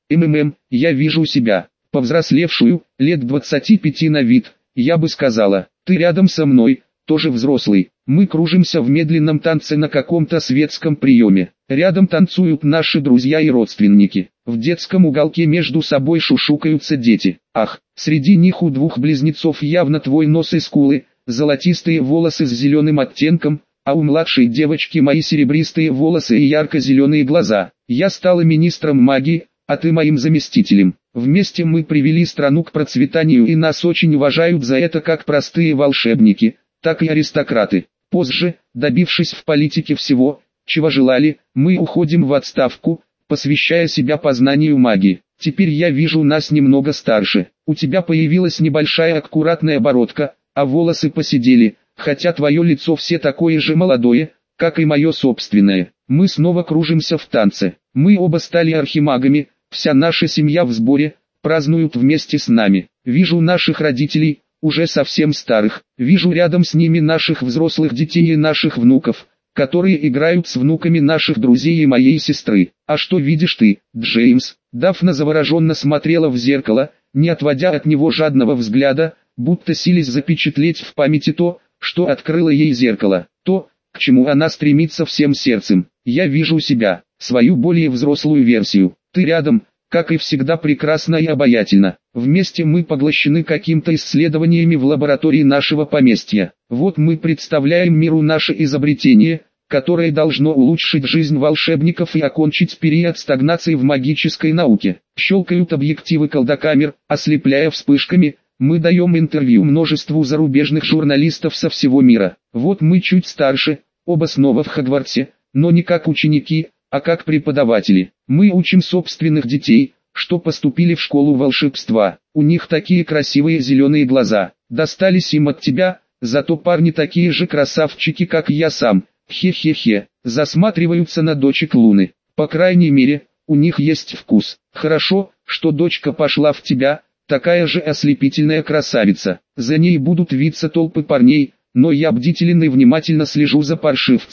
A: Я вижу себя, повзрослевшую, лет 25 на вид, я бы сказала. Ты рядом со мной, тоже взрослый. Мы кружимся в медленном танце на каком-то светском приеме. Рядом танцуют наши друзья и родственники. В детском уголке между собой шушукаются дети. Ах, среди них у двух близнецов явно твой нос и скулы, золотистые волосы с зеленым оттенком, а у младшей девочки мои серебристые волосы и ярко-зеленые глаза. Я стала министром магии, а ты моим заместителем. Вместе мы привели страну к процветанию, и нас очень уважают за это как простые волшебники, так и аристократы. Позже, добившись в политике всего, чего желали, мы уходим в отставку, посвящая себя познанию магии. Теперь я вижу нас немного старше. У тебя появилась небольшая аккуратная бородка, а волосы поседели, хотя твое лицо все такое же молодое, как и мое собственное. Мы снова кружимся в танце. Мы оба стали архимагами, вся наша семья в сборе, празднуют вместе с нами. Вижу наших родителей, уже совсем старых, вижу рядом с ними наших взрослых детей и наших внуков, которые играют с внуками наших друзей и моей сестры. А что видишь ты, Джеймс? Дафна завороженно смотрела в зеркало, не отводя от него жадного взгляда, будто силясь запечатлеть в памяти то, что открыло ей зеркало, то, к чему она стремится всем сердцем. Я вижу себя, свою более взрослую версию. Ты рядом, как и всегда, прекрасно и обаятельно. Вместе мы поглощены каким-то исследованиями в лаборатории нашего поместья. Вот мы представляем миру наше изобретение, которое должно улучшить жизнь волшебников и окончить период стагнации в магической науке. Щелкают объективы колдокамер, ослепляя вспышками. Мы даем интервью множеству зарубежных журналистов со всего мира. Вот мы чуть старше, оба снова в Хогвартсе, но не как ученики, а как преподаватели. Мы учим собственных детей, что поступили в школу волшебства. У них такие красивые зеленые глаза. Достались им от тебя, зато парни такие же красавчики, как я сам. Хе-хе-хе. Засматриваются на дочек Луны. По крайней мере, у них есть вкус. Хорошо, что дочка пошла в тебя, такая же ослепительная красавица. За ней будут виться толпы парней, но я бдителен и внимательно слежу за паршивцами.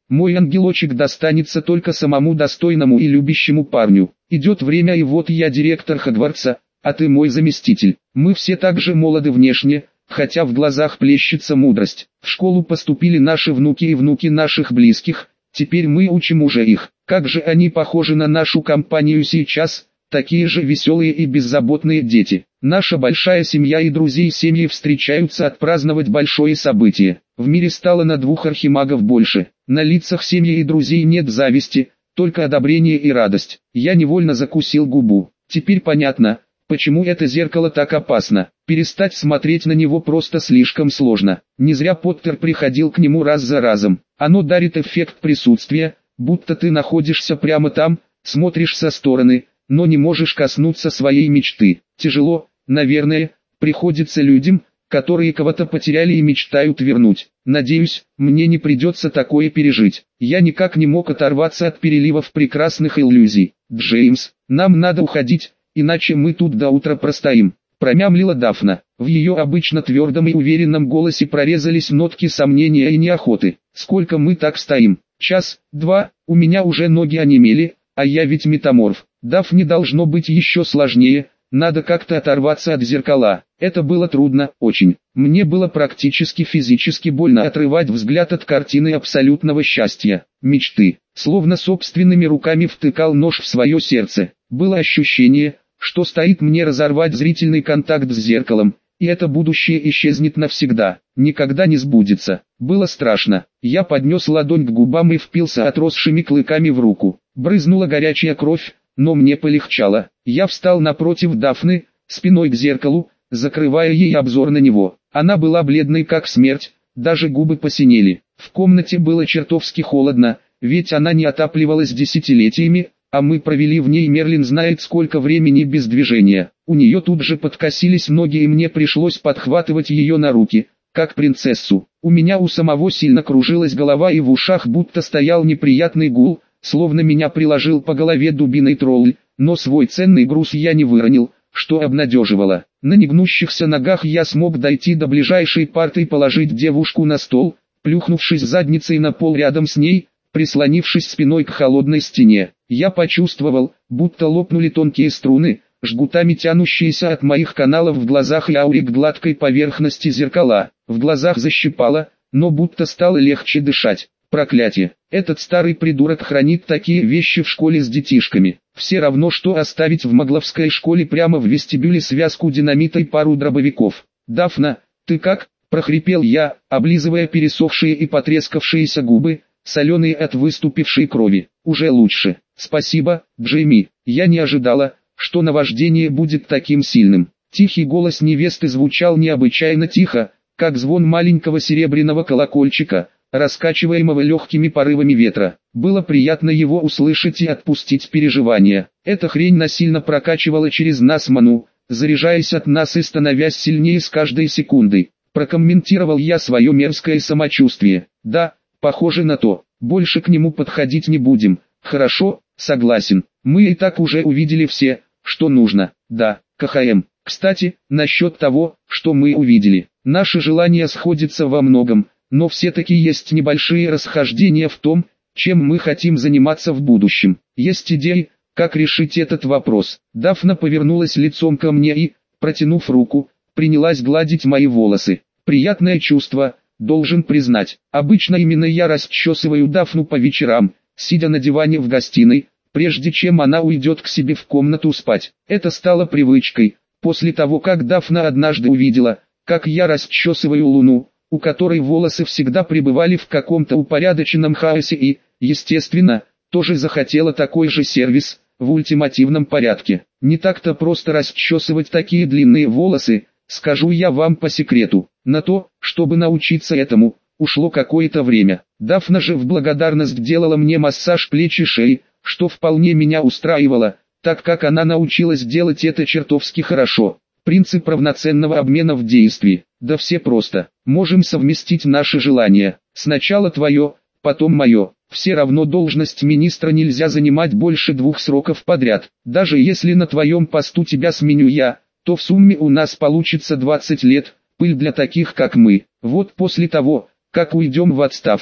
A: Мой ангелочек достанется только самому достойному и любящему парню. Идет время, и вот я директор Хогвартса, а ты мой заместитель. Мы все так же молоды внешне, хотя в глазах плещется мудрость. В школу поступили наши внуки и внуки наших близких, теперь мы учим уже их. Как же они похожи на нашу компанию сейчас, такие же веселые и беззаботные дети. Наша большая семья и друзей семьи встречаются отпраздновать большое событие. В мире стало на 2 архимагов больше. На лицах семьи и друзей нет зависти, только одобрение и радость. Я невольно закусил губу. Теперь понятно, почему это зеркало так опасно. Перестать смотреть на него просто слишком сложно. Не зря Поттер приходил к нему раз за разом. Оно дарит эффект присутствия, будто ты находишься прямо там, смотришь со стороны, но не можешь коснуться своей мечты. Тяжело, наверное, приходится людям, которые кого-то потеряли и мечтают вернуть. Надеюсь, мне не придется такое пережить. Я никак не мог оторваться от переливов прекрасных иллюзий. «Джеймс, нам надо уходить, иначе мы тут до утра простоим», — промямлила Дафна. В ее обычно твердом и уверенном голосе прорезались нотки сомнения и неохоты. «Сколько мы так стоим? Час, 2, у меня уже ноги онемели, а я ведь метаморф. Дафне должно быть еще сложнее, надо как-то оторваться от зеркала». Это было трудно, очень. Мне было практически физически больно отрывать взгляд от картины абсолютного счастья, мечты. Словно собственными руками втыкал нож в свое сердце. Было ощущение, что стоит мне разорвать зрительный контакт с зеркалом, и это будущее исчезнет навсегда, никогда не сбудется. Было страшно. Я поднес ладонь к губам и впился отросшими клыками в руку. Брызнула горячая кровь, но мне полегчало. Я встал напротив Дафны, спиной к зеркалу, закрывая ей обзор на него. Она была бледной как смерть, даже губы посинели. В комнате было чертовски холодно, ведь она не отапливалась десятилетиями, а мы провели в ней Мерлин знает сколько времени без движения. У нее тут же подкосились ноги, и мне пришлось подхватывать ее на руки, как принцессу. У меня у самого сильно кружилась голова, и в ушах будто стоял неприятный гул, словно меня приложил по голове дубиной тролль, но свой ценный груз я не выронил, что обнадеживало. На негнущихся ногах я смог дойти до ближайшей парты и положить девушку на стол, плюхнувшись задницей на пол рядом с ней, прислонившись спиной к холодной стене. Я почувствовал, будто лопнули тонкие струны, жгутами тянущиеся от моих каналов в глазах и ауре к гладкой поверхности зеркала. В глазах защипало, но будто стало легче дышать. Проклятие, этот старый придурок хранит такие вещи в школе с детишками. Все равно, что оставить в Магловской школе прямо в вестибюле связку динамита и пару дробовиков. «Дафна, ты как?» – прохрипел я, облизывая пересохшие и потрескавшиеся губы, соленые от выступившей крови. «Уже лучше. Спасибо, Джейми. Я не ожидала, что наваждение будет таким сильным». Тихий голос невесты звучал необычайно тихо, как звон маленького серебряного колокольчика, раскачиваемого легкими порывами ветра. Было приятно его услышать и отпустить переживания. Эта хрень насильно прокачивала через нас ману, заряжаясь от нас и становясь сильнее с каждой секундой. Прокомментировал я свое мерзкое самочувствие. «Да, похоже на то. Больше к нему подходить не будем». «Хорошо, согласен. Мы и так уже увидели все, что нужно». «Да, КХМ. Кстати, насчет того, что мы увидели. Наши желания сходятся во многом, но все-таки есть небольшие расхождения в том, чем мы хотим заниматься в будущем. Есть идеи, как решить этот вопрос». Дафна повернулась лицом ко мне и, протянув руку, принялась гладить мои волосы. Приятное чувство, должен признать. Обычно именно я расчесываю Дафну по вечерам, сидя на диване в гостиной, прежде чем она уйдет к себе в комнату спать. Это стало привычкой, после того как Дафна однажды увидела, как я расчесываю Луну, у которой волосы всегда пребывали в каком-то упорядоченном хаосе и, естественно, тоже захотела такой же сервис, в ультимативном порядке. Не так-то просто расчесывать такие длинные волосы, скажу я вам по секрету. На то, чтобы научиться этому, ушло какое-то время. Дафна же в благодарность делала мне массаж плеч и шеи, что вполне меня устраивало, так как она научилась делать это чертовски хорошо. Принцип равноценного обмена в действии. Да все просто. Можем совместить наши желания. Сначала твое, потом мое. Все равно должность министра нельзя занимать больше 2 сроков подряд. Даже если на твоем посту тебя сменю я, то в сумме у нас получится 20 лет, пыль для таких как мы. Вот после того, как уйдем в отставку,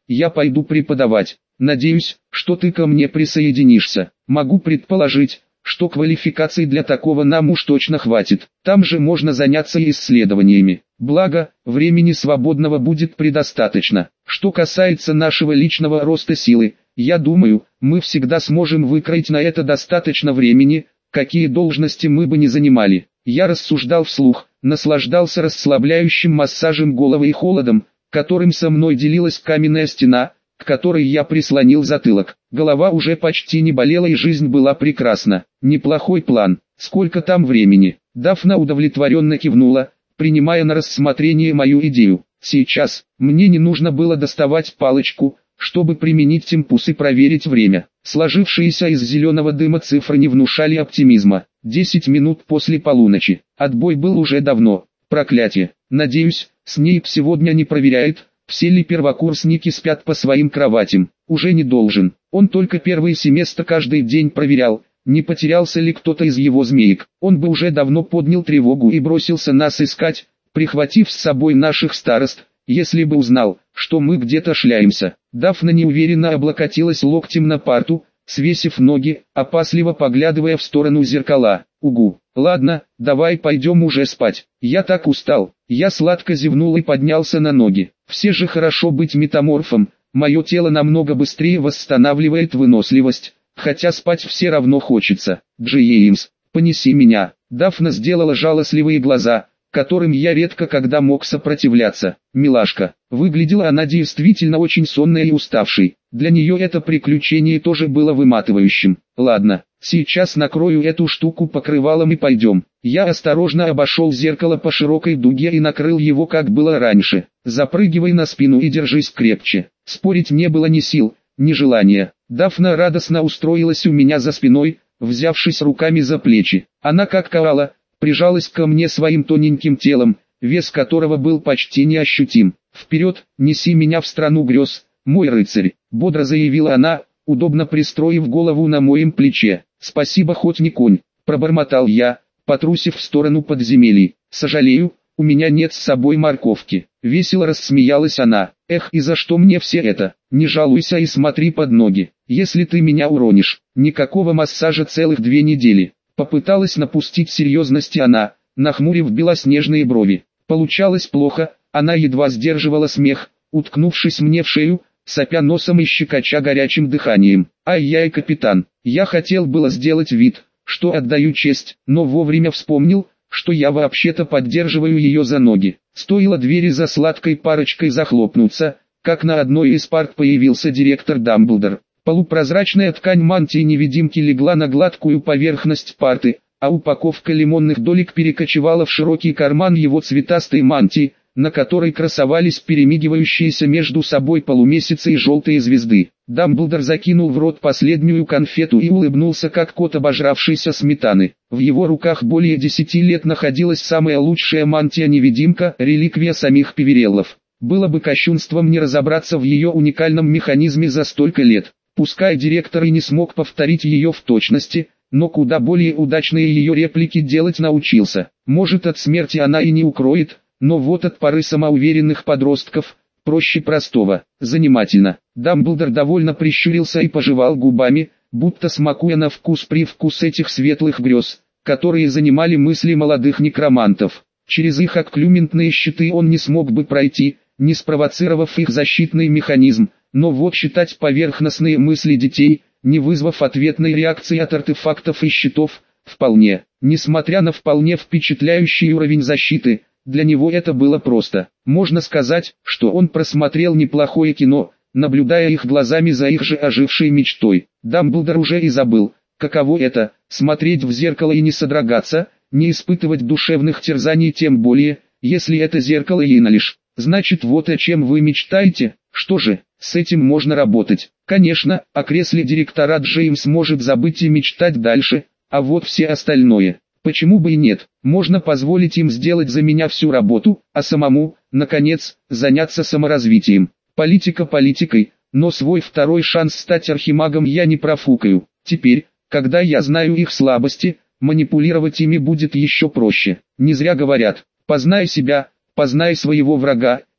A: я пойду преподавать. Надеюсь, что ты ко мне присоединишься. Могу предположить, что квалификаций для такого нам уж точно хватит. Там же можно заняться и исследованиями. Благо, времени свободного будет предостаточно. Что касается нашего личного роста силы, я думаю, мы всегда сможем выкроить на это достаточно времени, какие должности мы бы не занимали. Я рассуждал вслух, наслаждался расслабляющим массажем головы и холодом, которым со мной делилась каменная стена, к которой я прислонил затылок. Голова уже почти не болела и жизнь была прекрасна. Неплохой план. Сколько там времени? Дафна удовлетворенно кивнула, принимая на рассмотрение мою идею. Сейчас, мне не нужно было доставать палочку, чтобы применить импульс и проверить время. Сложившиеся из зеленого дыма цифры не внушали оптимизма. 10 минут после полуночи. Отбой был уже давно. Проклятие. Надеюсь, Снейп сегодня не проверяет, все ли первокурсники спят по своим кроватям. Уже не должен. Он только первый семестр каждый день проверял, не потерялся ли кто-то из его змеек. Он бы уже давно поднял тревогу и бросился нас искать, прихватив с собой наших старост, если бы узнал, что мы где-то шляемся. Дафна неуверенно облокотилась локтем на парту, свесив ноги, опасливо поглядывая в сторону зеркала. Угу. Ладно, давай пойдем уже спать. Я так устал. Я сладко зевнул и поднялся на ноги. Все же хорошо быть метаморфом. Мое тело намного быстрее восстанавливает выносливость, хотя спать все равно хочется. Джеймс, понеси меня. Дафна сделала жалостливые глаза, которым я редко когда мог сопротивляться. Милашка. Выглядела она действительно очень сонной и уставшей. Для нее это приключение тоже было выматывающим. Ладно, сейчас накрою эту штуку покрывалом и пойдем. Я осторожно обошел зеркало по широкой дуге и накрыл его, как было раньше. Запрыгивай на спину и держись крепче. Спорить не было ни сил, ни желания. Дафна радостно устроилась у меня за спиной, взявшись руками за плечи. Она как коала, прижалась ко мне своим тоненьким телом, вес которого был почти неощутим. «Вперед, неси меня в страну грез, мой рыцарь», — бодро заявила она, удобно пристроив голову на моем плече. «Спасибо, хоть не конь», — пробормотал я, потрусив в сторону подземелий. «Сожалею, у меня нет с собой морковки». Весело рассмеялась она. «Эх, и за что мне все это? Не жалуйся и смотри под ноги. Если ты меня уронишь, никакого массажа целых 2 недели». Попыталась напустить серьезности она, нахмурив белоснежные брови. Получалось плохо, она едва сдерживала смех, уткнувшись мне в шею, сопя носом и щекоча горячим дыханием. «Ай-яй, капитан, я хотел было сделать вид, что отдаю честь, но вовремя вспомнил, что я вообще-то поддерживаю ее за ноги». Стоило двери за сладкой парочкой захлопнуться, как на одной из парт появился директор Дамблдор. Полупрозрачная ткань мантии-невидимки легла на гладкую поверхность парты, а упаковка лимонных долек перекочевала в широкий карман его цветастой мантии, на которой красовались перемигивающиеся между собой полумесяцы и желтые звезды. Дамблдор закинул в рот последнюю конфету и улыбнулся, как кот, обожравшийся сметаны. В его руках более 10 лет находилась самая лучшая мантия-невидимка, реликвия самих Певереллов. Было бы кощунством не разобраться в ее уникальном механизме за столько лет. Пускай директор и не смог повторить ее в точности, но куда более удачные ее реплики делать научился. Может, от смерти она и не укроет, но вот от пары самоуверенных подростков, проще простого. Занимательно. Дамблдор довольно прищурился и пожевал губами, будто смакуя на вкус привкус этих светлых грез, которые занимали мысли молодых некромантов. Через их окклюментные щиты он не смог бы пройти, не спровоцировав их защитный механизм, но вот читать поверхностные мысли детей, не вызвав ответной реакции от артефактов и щитов, вполне. Несмотря на вполне впечатляющий уровень защиты, для него это было просто. Можно сказать, что он просмотрел неплохое кино, наблюдая их глазами за их же ожившей мечтой. Дамблдор уже и забыл, каково это — смотреть в зеркало и не содрогаться, не испытывать душевных терзаний, тем более, если это зеркало Йеналиш. Значит, вот о чем вы мечтаете. Что же, с этим можно работать. Конечно, о кресле директора Джеймс может забыть и мечтать дальше, а вот все остальное. Почему бы и нет? Можно позволить им сделать за меня всю работу, а самому, наконец, заняться саморазвитием. Политика политикой, но свой второй шанс стать архимагом я не профукаю. Теперь, когда я знаю их слабости, манипулировать ими будет еще проще. Не зря говорят: познай себя, познай своего врага,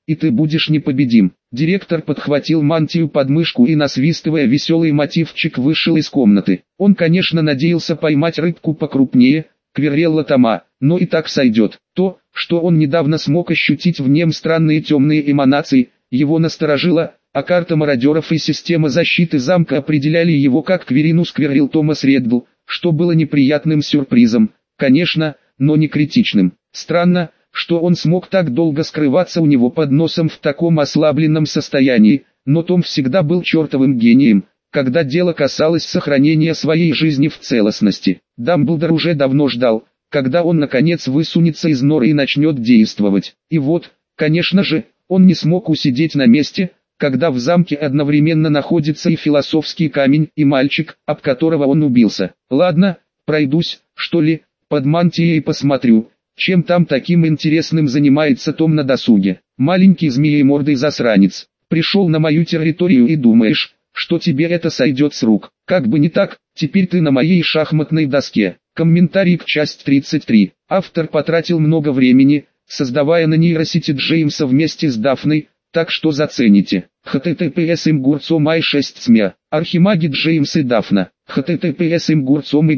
A: и ты будешь непобедим. Директор подхватил мантию под мышку и, насвистывая веселый мотивчик, вышел из комнаты. Он, конечно, надеялся поймать рыбку покрупнее, Квирелла Тома, но и так сойдет. То, что он недавно смог ощутить в нем странные темные эманации, его насторожило, а карта мародеров и система защиты замка определяли его как Квиринус Квиррилл Томас Реддл, что было неприятным сюрпризом, конечно, но не критичным. Странно, что он смог так долго скрываться у него под носом в таком ослабленном состоянии, но Том всегда был чертовым гением, когда дело касалось сохранения своей жизни в целостности. Дамблдор уже давно ждал, когда он наконец высунется из норы и начнет действовать. И вот, конечно же, он не смог усидеть на месте, когда в замке одновременно находится и философский камень, и мальчик, об которого он убился. Ладно, пройдусь, что ли, под мантией и посмотрю, чем там таким интересным занимается Том на досуге. Маленький змеемордый засранец, пришел на мою территорию и думаешь, что тебе это сойдет с рук. Как бы не так, теперь ты на моей шахматной доске. Комментарий к части 33. Автор потратил много времени, создавая на нейросети Джеймса вместе с Дафной, так что зацените. https imgurcom i6 смя. Архимаги Джеймс и Дафна. https imgurcom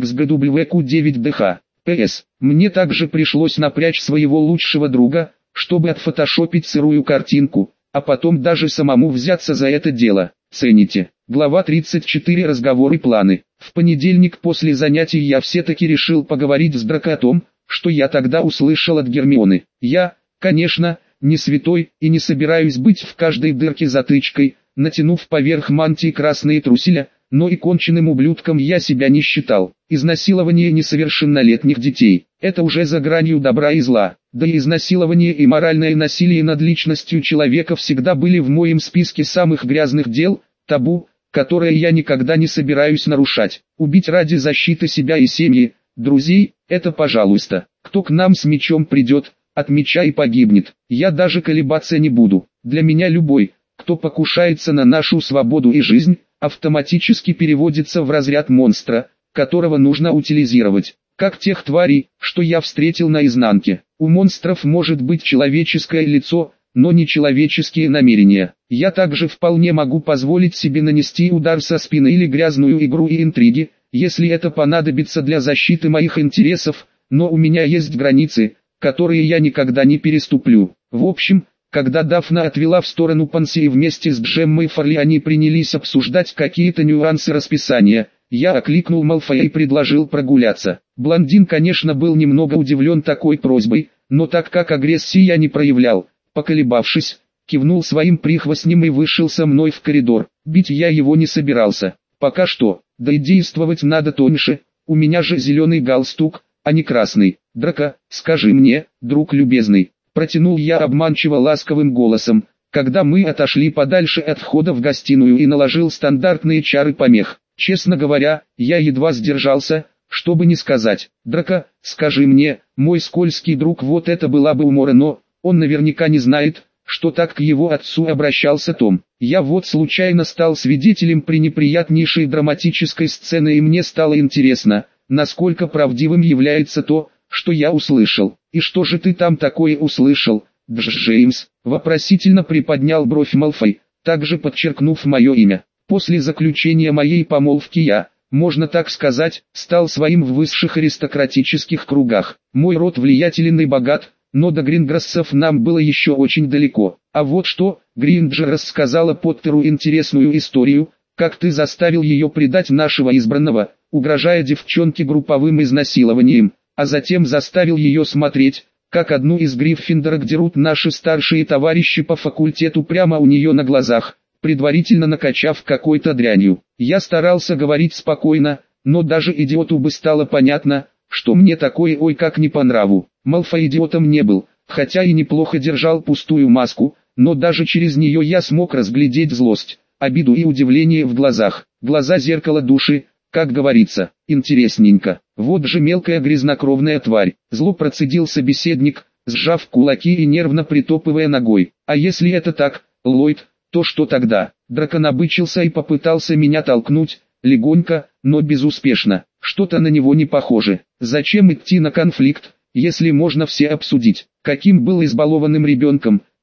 A: xbwq9dh. ПС. Мне также пришлось напрячь своего лучшего друга, чтобы отфотошопить сырую картинку, а потом даже самому взяться за это дело. Цените. Глава 34. Разговор и планы. В понедельник после занятий я все-таки решил поговорить с Драко о том, что я тогда услышал от Гермионы. Я, конечно, не святой и не собираюсь быть в каждой дырке затычкой, натянув поверх мантии красные труселя, но и конченным ублюдком я себя не считал. Изнасилование несовершеннолетних детей – это уже за гранью добра и зла. Да и изнасилование и моральное насилие над личностью человека всегда были в моем списке самых грязных дел, табу, которое я никогда не собираюсь нарушать. Убить ради защиты себя и семьи, друзей – это пожалуйста. Кто к нам с мечом придет, от меча и погибнет. Я даже колебаться не буду. Для меня любой, кто покушается на нашу свободу и жизнь, автоматически переводится в разряд монстра, которого нужно утилизировать, как тех тварей, что я встретил на изнанке. У монстров может быть человеческое лицо, но не человеческие намерения. Я также вполне могу позволить себе нанести удар со спины или грязную игру и интриги, если это понадобится для защиты моих интересов, но у меня есть границы, которые я никогда не переступлю. В общем, когда Дафна отвела в сторону Пансии вместе с Джеммой Фарли, они принялись обсуждать какие-то нюансы расписания. Я окликнул Малфоя и предложил прогуляться. Блондин, конечно, был немного удивлен такой просьбой, но так как агрессии я не проявлял, поколебавшись, кивнул своим прихвостнем и вышел со мной в коридор. Бить я его не собирался. Пока что, да и действовать надо тоньше, у меня же зеленый галстук, а не красный. Драко, скажи мне, друг любезный, протянул я обманчиво ласковым голосом, когда мы отошли подальше от входа в гостиную и наложил стандартные чары помех. Честно говоря, я едва сдержался, чтобы не сказать: Драко, скажи мне, мой скользкий друг, вот это была бы умора, но он наверняка не знает, что так к его отцу обращался Том. Я вот случайно стал свидетелем пренеприятнейшей драматической сцены, и мне стало интересно, насколько правдивым является то, что я услышал. И что же ты там такое услышал, Джеймс? Вопросительно приподнял бровь Малфой, также подчеркнув мое имя. После заключения моей помолвки я, можно так сказать, стал своим в высших аристократических кругах. Мой род влиятелен и богат, но до Гринграссов нам было еще очень далеко. А вот что, Гринджер рассказала Поттеру интересную историю, как ты заставил ее предать нашего избранного, угрожая девчонке групповым изнасилованием, а затем заставил ее смотреть, как одну из Гриффиндорок дерут наши старшие товарищи по факультету прямо у нее на глазах, предварительно накачав какой-то дрянью. Я старался говорить спокойно, но даже идиоту бы стало понятно, что мне такое ой как не по нраву. Малфой идиотом не был, хотя и неплохо держал пустую маску, но даже через нее я смог разглядеть злость, обиду и удивление в глазах. Глаза — зеркало души, как говорится. Интересненько. Вот же мелкая грязнокровная тварь. Зло процедил собеседник, сжав кулаки и нервно притопывая ногой. А если это так, Ллойд, то что тогда? Драко набычился и попытался меня толкнуть, легонько, но безуспешно. Что-то на него не похоже. Зачем идти на конфликт, если можно все обсудить? Каким был избалованным ребенком,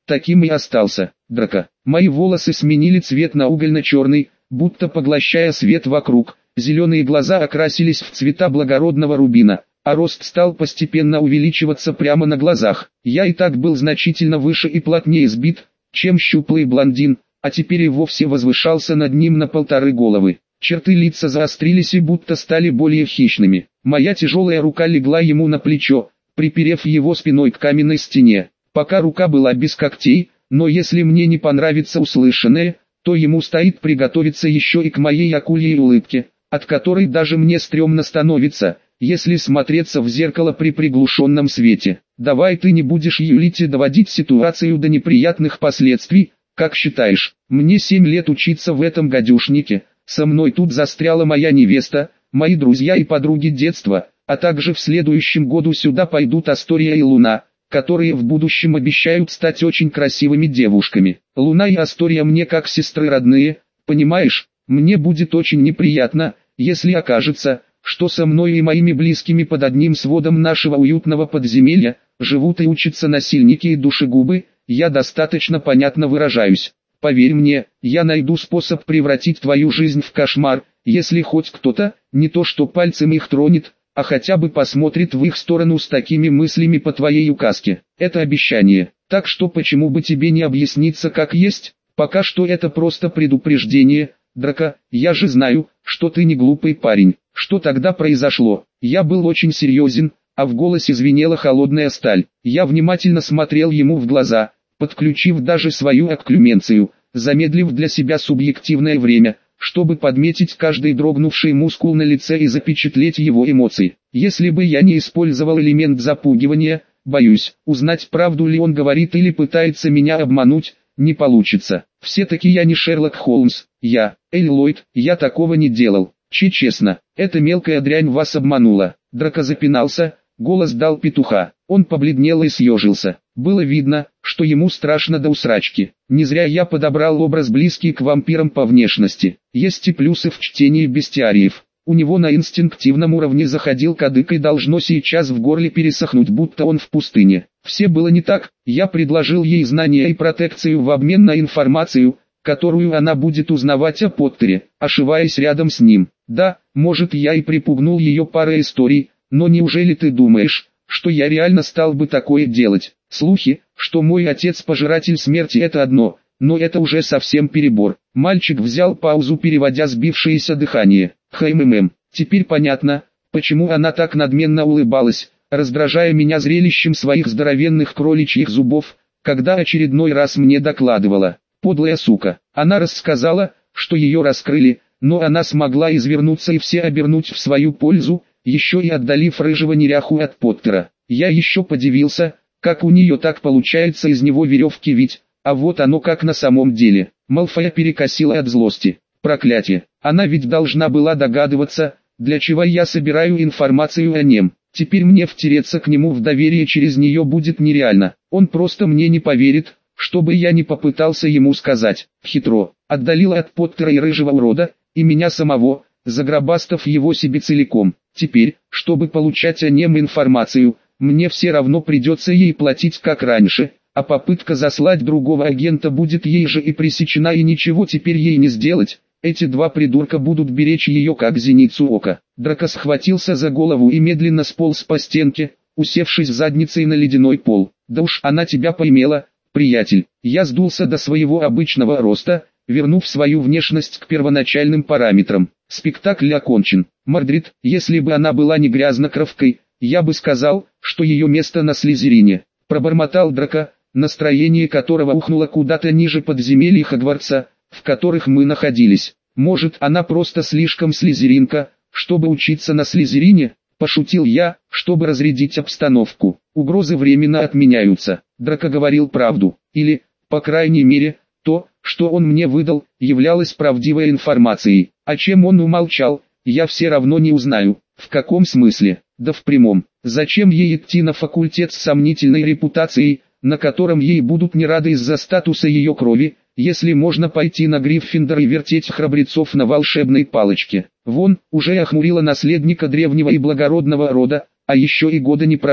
A: таким и остался. Драко. Мои волосы сменили цвет на угольно-черный, будто поглощая свет вокруг. Зеленые глаза окрасились в цвета благородного рубина, а рост стал постепенно увеличиваться прямо на глазах. Я и так был значительно выше и плотнее сбит, чем щуплый блондин, а теперь и вовсе возвышался над ним на 1,5 головы. Черты лица заострились и будто стали более хищными. Моя тяжелая рука легла ему на плечо, приперев его спиной к каменной стене. Пока рука была без когтей, но если мне не понравится услышанное, то ему стоит приготовиться еще и к моей акульей улыбке, от которой даже мне стрёмно становится, если смотреться в зеркало при приглушенном свете. Давай ты не будешь юлить и доводить ситуацию до неприятных последствий, как считаешь. Мне 7 лет учиться в этом гадюшнике, со мной тут застряла моя невеста, мои друзья и подруги детства, а также в следующем году сюда пойдут Астория и Луна, которые в будущем обещают стать очень красивыми девушками. Луна и Астория мне как сестры родные, понимаешь, мне будет очень неприятно, если окажется, что со мной и моими близкими под одним сводом нашего уютного подземелья живут и учатся насильники и душегубы. Я достаточно понятно выражаюсь. Поверь мне, я найду способ превратить твою жизнь в кошмар, если хоть кто-то, не то что пальцем их тронет, а хотя бы посмотрит в их сторону с такими мыслями по твоей указке. Это обещание. Так что почему бы тебе не объясниться как есть? Пока что это просто предупреждение. Драко, я же знаю, что ты не глупый парень. Что тогда произошло? Я был очень серьезен, а в голосе звенела холодная сталь. Я внимательно смотрел ему в глаза, подключив даже свою окклюменцию, замедлив для себя субъективное время, чтобы подметить каждый дрогнувший мускул на лице и запечатлеть его эмоции. Если бы я не использовал элемент запугивания, боюсь, узнать, правду ли он говорит или пытается меня обмануть, не получится. Все-таки я не Шерлок Холмс, я, Эль Ллойд, я такого не делал. Честно, эта мелкая дрянь вас обманула. Драко запинался, голос дал петуха. Он побледнел и съежился. Было видно, что ему страшно до усрачки. Не зря я подобрал образ близкий к вампирам по внешности. Есть и плюсы в чтении бестиариев. У него на инстинктивном уровне заходил кадык и должно сейчас в горле пересохнуть, будто он в пустыне. Все было не так. Я предложил ей знания и протекцию в обмен на информацию, которую она будет узнавать о Поттере, ошиваясь рядом с ним. Да, может, я и припугнул ее парой историй, но неужели ты думаешь, что я реально стал бы такое делать? Слухи, что мой отец пожиратель смерти, это одно, но это уже совсем перебор. Мальчик взял паузу, переводя сбившееся дыхание. Теперь понятно, почему она так надменно улыбалась, раздражая меня зрелищем своих здоровенных кроличьих зубов, когда очередной раз мне докладывала. Подлая сука. Она рассказала, что ее раскрыли, но она смогла извернуться и все обернуть в свою пользу, еще и отдалив рыжего неряху от Поттера. Я еще подивился, как у нее так получается из него веревки вить, а вот оно как на самом деле. Малфоя перекосила от злости. Проклятие, она ведь должна была догадываться, для чего я собираю информацию о нем. Теперь мне втереться к нему в доверие через нее будет нереально. Он просто мне не поверит, чтобы я не попытался ему сказать. Хитро, отдалила от Поттера и рыжего урода, и меня самого, загробастав его себе целиком. Теперь, чтобы получать о нем информацию, мне все равно придется ей платить как раньше, а попытка заслать другого агента будет ей же и пресечена, и ничего теперь ей не сделать. Эти два придурка будут беречь ее как зеницу ока. Драко схватился за голову и медленно сполз по стенке, усевшись задницей на ледяной пол. Да уж она тебя поимела, приятель. Я сдулся до своего обычного роста, вернув свою внешность к первоначальным параметрам. Спектакль окончен. Мордрид, если бы она была не грязнокровкой, я бы сказал, что ее место на Слизерине. Пробормотал Драко, настроение которого ухнуло куда-то ниже подземелья Хогвартса, в которых мы находились. Может, она просто слишком слизеринка, чтобы учиться на Слизерине? Пошутил я, чтобы разрядить обстановку. Угрозы временно отменяются. Драко говорил правду. Или, по крайней мере, то, что он мне выдал, являлось правдивой информацией. О чем он умолчал, я все равно не узнаю. В каком смысле? Да в прямом. Зачем ей идти на факультет с сомнительной репутацией, на котором ей будут не рады из-за статуса ее крови, если можно пойти на Гриффиндор и вертеть храбрецов на волшебной палочке? Вон, уже охмурила наследника древнего и благородного рода, а еще и года не прошло.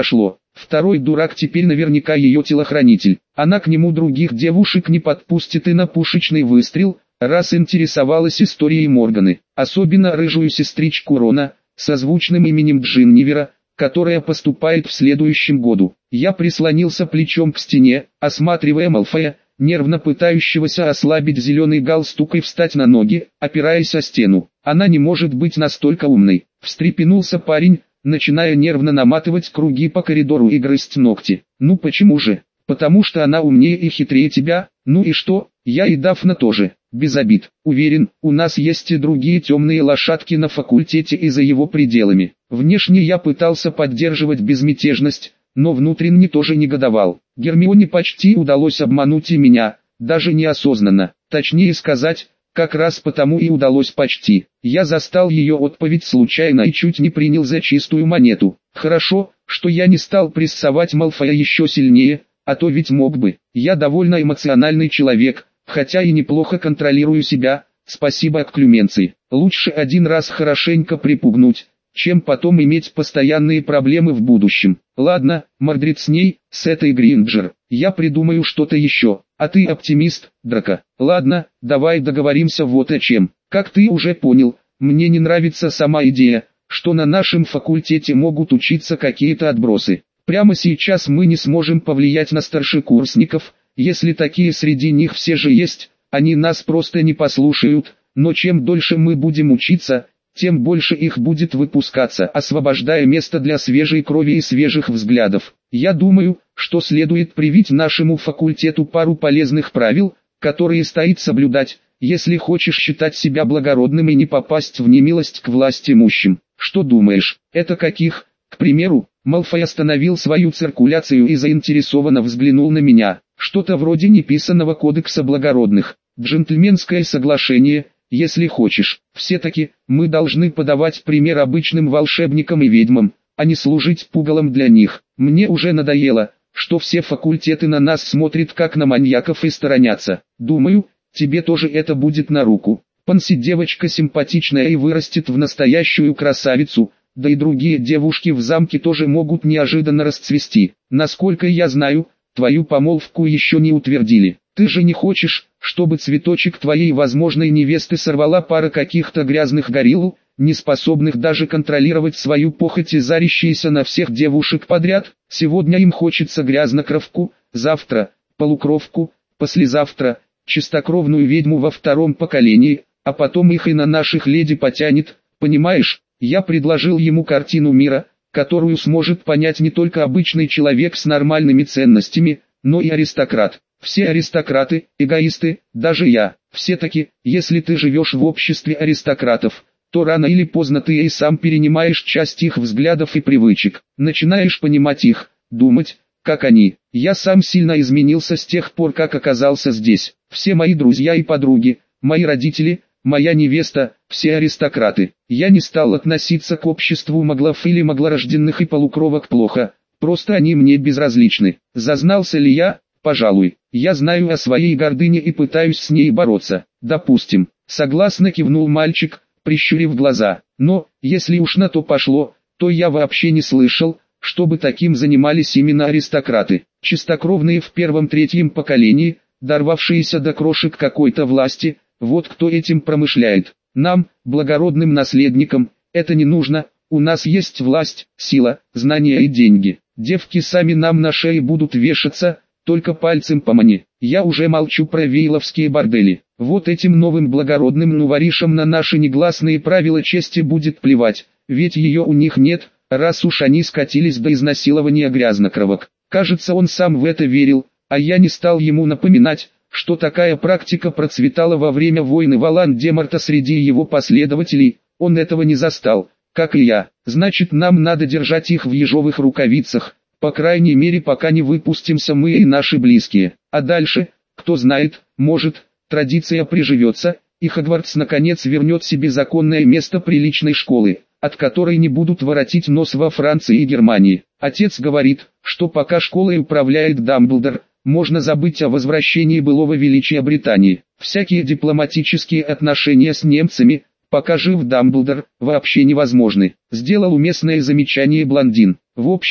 A: Второй дурак теперь наверняка ее телохранитель. Она к нему других девушек не подпустит и на пушечный выстрел, раз интересовалась историей Морганы. Особенно рыжую сестричку Рона, со звучным именем Джиннивера, которая поступает в следующем году. Я прислонился плечом к стене, осматривая Малфоя, нервно пытающегося ослабить зеленый галстук и встать на ноги, опираясь о стену. Она не может быть настолько умной. Встрепенулся парень, начиная нервно наматывать круги по коридору и грызть ногти. Ну почему же? Потому что она умнее и хитрее тебя. Ну и что? Я и Дафна тоже. Без обид. Уверен, у нас есть и другие темные лошадки на факультете и за его пределами. Внешне я пытался поддерживать безмятежность, но внутренне тоже негодовал. Гермионе почти удалось обмануть и меня, даже неосознанно. Точнее сказать, как раз потому и удалось почти. Я застал ее отповедь случайно и чуть не принял за чистую монету. Хорошо, что я не стал прессовать Малфоя еще сильнее, а то ведь мог бы. Я довольно эмоциональный человек, хотя и неплохо контролирую себя, спасибо Клюменции. Лучше один раз хорошенько припугнуть, чем потом иметь постоянные проблемы в будущем. Ладно, Мордрид с ней, с этой Гринджер. Я придумаю что-то еще. А ты оптимист, Драко. Ладно, давай договоримся вот о чем. Как ты уже понял, мне не нравится сама идея, что на нашем факультете могут учиться какие-то отбросы. Прямо сейчас мы не сможем повлиять на старшекурсников, если такие среди них все же есть, они нас просто не послушают, но чем дольше мы будем учиться, тем больше их будет выпускаться, освобождая место для свежей крови и свежих взглядов. Я думаю, что следует привить нашему факультету пару полезных правил, которые стоит соблюдать, если хочешь считать себя благородным и не попасть в немилость к власть имущим. Что думаешь, это каких? К примеру, Малфой остановил свою циркуляцию и заинтересованно взглянул на меня. Что-то вроде неписанного кодекса благородных. Джентльменское соглашение, если хочешь. Все-таки, мы должны подавать пример обычным волшебникам и ведьмам, а не служить пугалом для них. Мне уже надоело, что все факультеты на нас смотрят как на маньяков и сторонятся. Думаю, тебе тоже это будет на руку. Панси девочка симпатичная и вырастет в настоящую красавицу, да и другие девушки в замке тоже могут неожиданно расцвести. Насколько я знаю, твою помолвку еще не утвердили. Ты же не хочешь, чтобы цветочек твоей возможной невесты сорвала пара каких-то грязных горилл, не способных даже контролировать свою похоть и зарящиеся на всех девушек подряд? Сегодня им хочется грязнокровку, завтра – полукровку, послезавтра – чистокровную ведьму во втором поколении, а потом их и на наших леди потянет, понимаешь? Я предложил ему картину мира, которую сможет понять не только обычный человек с нормальными ценностями, но и аристократ. Все аристократы – эгоисты, даже я. Все-таки, если ты живешь в обществе аристократов, то рано или поздно ты и сам перенимаешь часть их взглядов и привычек, начинаешь понимать их, думать, как они. Я сам сильно изменился с тех пор, как оказался здесь. Все мои друзья и подруги, мои родители, моя невеста, все аристократы. Я не стал относиться к обществу маглов или маглорожденных и полукровок плохо, просто они мне безразличны. Зазнался ли я? Пожалуй. Я знаю о своей гордыне и пытаюсь с ней бороться. Допустим. Согласно кивнул мальчик, прищурив глаза. Но, если уж на то пошло, то я вообще не слышал, чтобы таким занимались именно аристократы. Чистокровные в первом-третьем поколении, дорвавшиеся до крошек какой-то власти, вот кто этим промышляет. Нам, благородным наследникам, это не нужно, у нас есть власть, сила, знания и деньги. Девки сами нам на шее будут вешаться, только пальцем помани. Я уже молчу про вейловские бордели. Вот этим новым благородным нуворишам на наши негласные правила чести будет плевать, ведь ее у них нет, раз уж они скатились до изнасилования грязнокровок. Кажется, он сам в это верил, а я не стал ему напоминать, что такая практика процветала во время войны Волан-де-Морта среди его последователей. Он этого не застал, как и я. Значит, нам надо держать их в ежовых рукавицах, по крайней мере, пока не выпустимся мы и наши близкие. А дальше, кто знает, может, традиция приживется, и Хогвартс наконец вернет себе законное место приличной школы, от которой не будут воротить нос во Франции и Германии. Отец говорит, что пока школой управляет Дамблдор, можно забыть о возвращении былого величия Британии. Всякие дипломатические отношения с немцами, пока жив Дамблдор, вообще невозможны. Сделал уместное замечание блондин. В общем-то,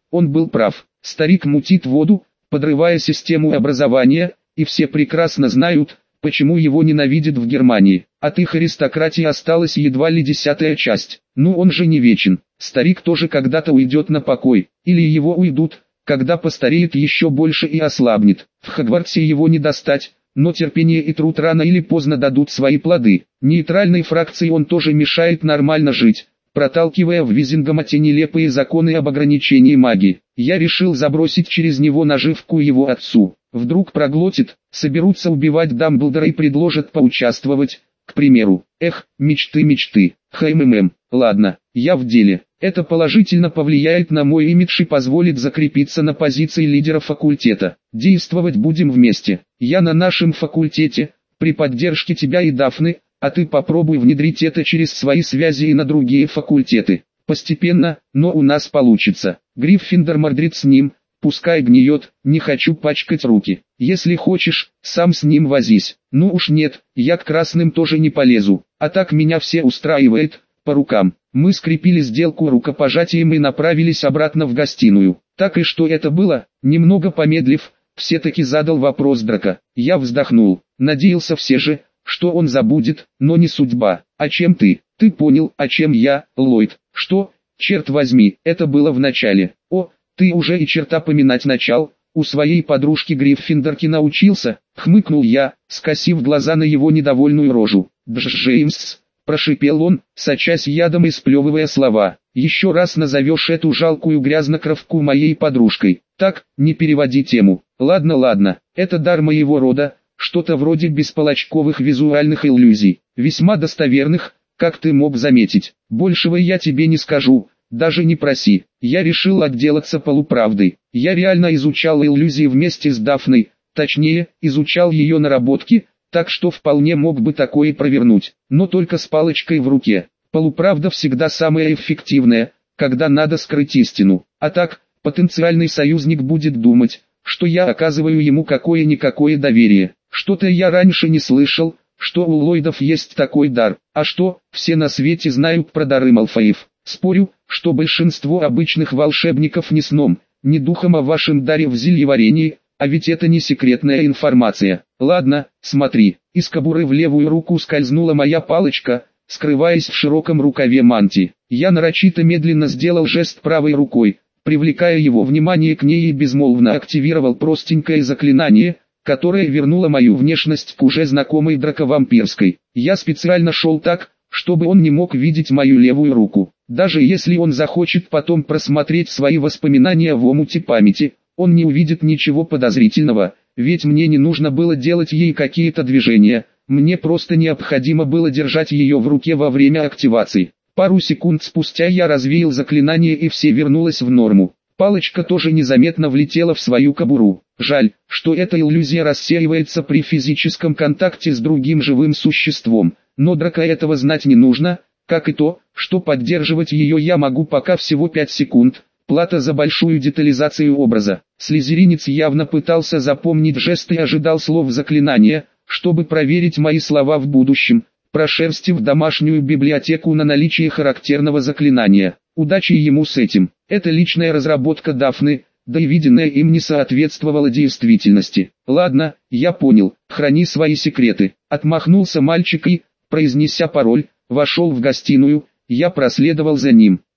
A: он был прав. Старик мутит воду, подрывая систему образования, и все прекрасно знают, почему его ненавидят в Германии. От их аристократии осталась едва ли 10-я часть. Ну он же не вечен. Старик тоже когда-то уйдет на покой, или его уйдут, когда постареет еще больше и ослабнет. В Хогвартсе его не достать, но терпение и труд рано или поздно дадут свои плоды. Нейтральной фракции он тоже мешает нормально жить, проталкивая в Визингамате нелепые законы об ограничении магии. Я решил забросить через него наживку его отцу. Вдруг проглотит, соберутся убивать Дамблдора и предложат поучаствовать, к примеру. Эх, мечты. Ладно, я в деле. Это положительно повлияет на мой имидж и позволит закрепиться на позиции лидера факультета. Действовать будем вместе. Я на нашем факультете, при поддержке тебя и Дафны, а ты попробуй внедрить это через свои связи и на другие факультеты. Постепенно, но у нас получится. Гриффиндор мордрит с ним, пускай гниет, не хочу пачкать руки. Если хочешь, сам с ним возись. Ну уж нет, я к красным тоже не полезу. А так меня все устраивает, по рукам. Мы скрепили сделку рукопожатием и направились обратно в гостиную. Так и что это было? Немного помедлив, все-таки задал вопрос Драко. Я вздохнул. Надеялся все же, что он забудет, но не судьба. А чем ты? Ты понял, а чем я, Ллойд? Что? Черт возьми, это было в начале. О, ты уже и черта поминать начал. У своей подружки Гриффиндорки научился, хмыкнул я, скосив глаза на его недовольную рожу. Джеймс, прошипел он, сочась ядом и сплевывая слова. Еще раз назовешь эту жалкую грязнокровку моей подружкой. Так, не переводи тему. Ладно, это дар моего рода, что-то вроде бесполочковых визуальных иллюзий, весьма достоверных, как ты мог заметить. Большего я тебе не скажу, даже не проси. Я решил отделаться полуправдой. Я реально изучал иллюзии вместе с Дафной, точнее, изучал ее наработки, так что вполне мог бы такое провернуть, но только с палочкой в руке. Полуправда всегда самая эффективная, когда надо скрыть истину. А так, потенциальный союзник будет думать, что я оказываю ему какое-никакое доверие. Что-то я раньше не слышал, что у Ллойдов есть такой дар. А что, все на свете знают про дары Малфоев? Спорю, что большинство обычных волшебников ни сном, ни духом о вашем даре в зельеварении, а ведь это не секретная информация. Ладно, смотри, из кобуры в левую руку скользнула моя палочка, скрываясь в широком рукаве мантии. Я нарочито медленно сделал жест правой рукой, привлекая его внимание к ней и безмолвно активировал простенькое заклинание, которое вернуло мою внешность к уже знакомой драковампирской. Я специально шел так, чтобы он не мог видеть мою левую руку. Даже если он захочет потом просмотреть свои воспоминания в омуте памяти, он не увидит ничего подозрительного, ведь мне не нужно было делать ей какие-то движения, мне просто необходимо было держать ее в руке во время активации. Пару секунд спустя я развеял заклинание и все вернулось в норму. Палочка тоже незаметно влетела в свою кобуру. Жаль, что эта иллюзия рассеивается при физическом контакте с другим живым существом, но Драко этого знать не нужно, как и то, что поддерживать ее я могу пока всего 5 секунд. Плата за большую детализацию образа. Слизеринец явно пытался запомнить жесты и ожидал слов заклинания, чтобы проверить мои слова в будущем, прошерстив домашнюю библиотеку на наличие характерного заклинания. Удачи ему с этим. Это личная разработка Дафны, да и виденное им не соответствовало действительности. Ладно, я понял, храни свои секреты. Отмахнулся мальчик и, произнеся пароль, вошел в гостиную, я проследовал за ним.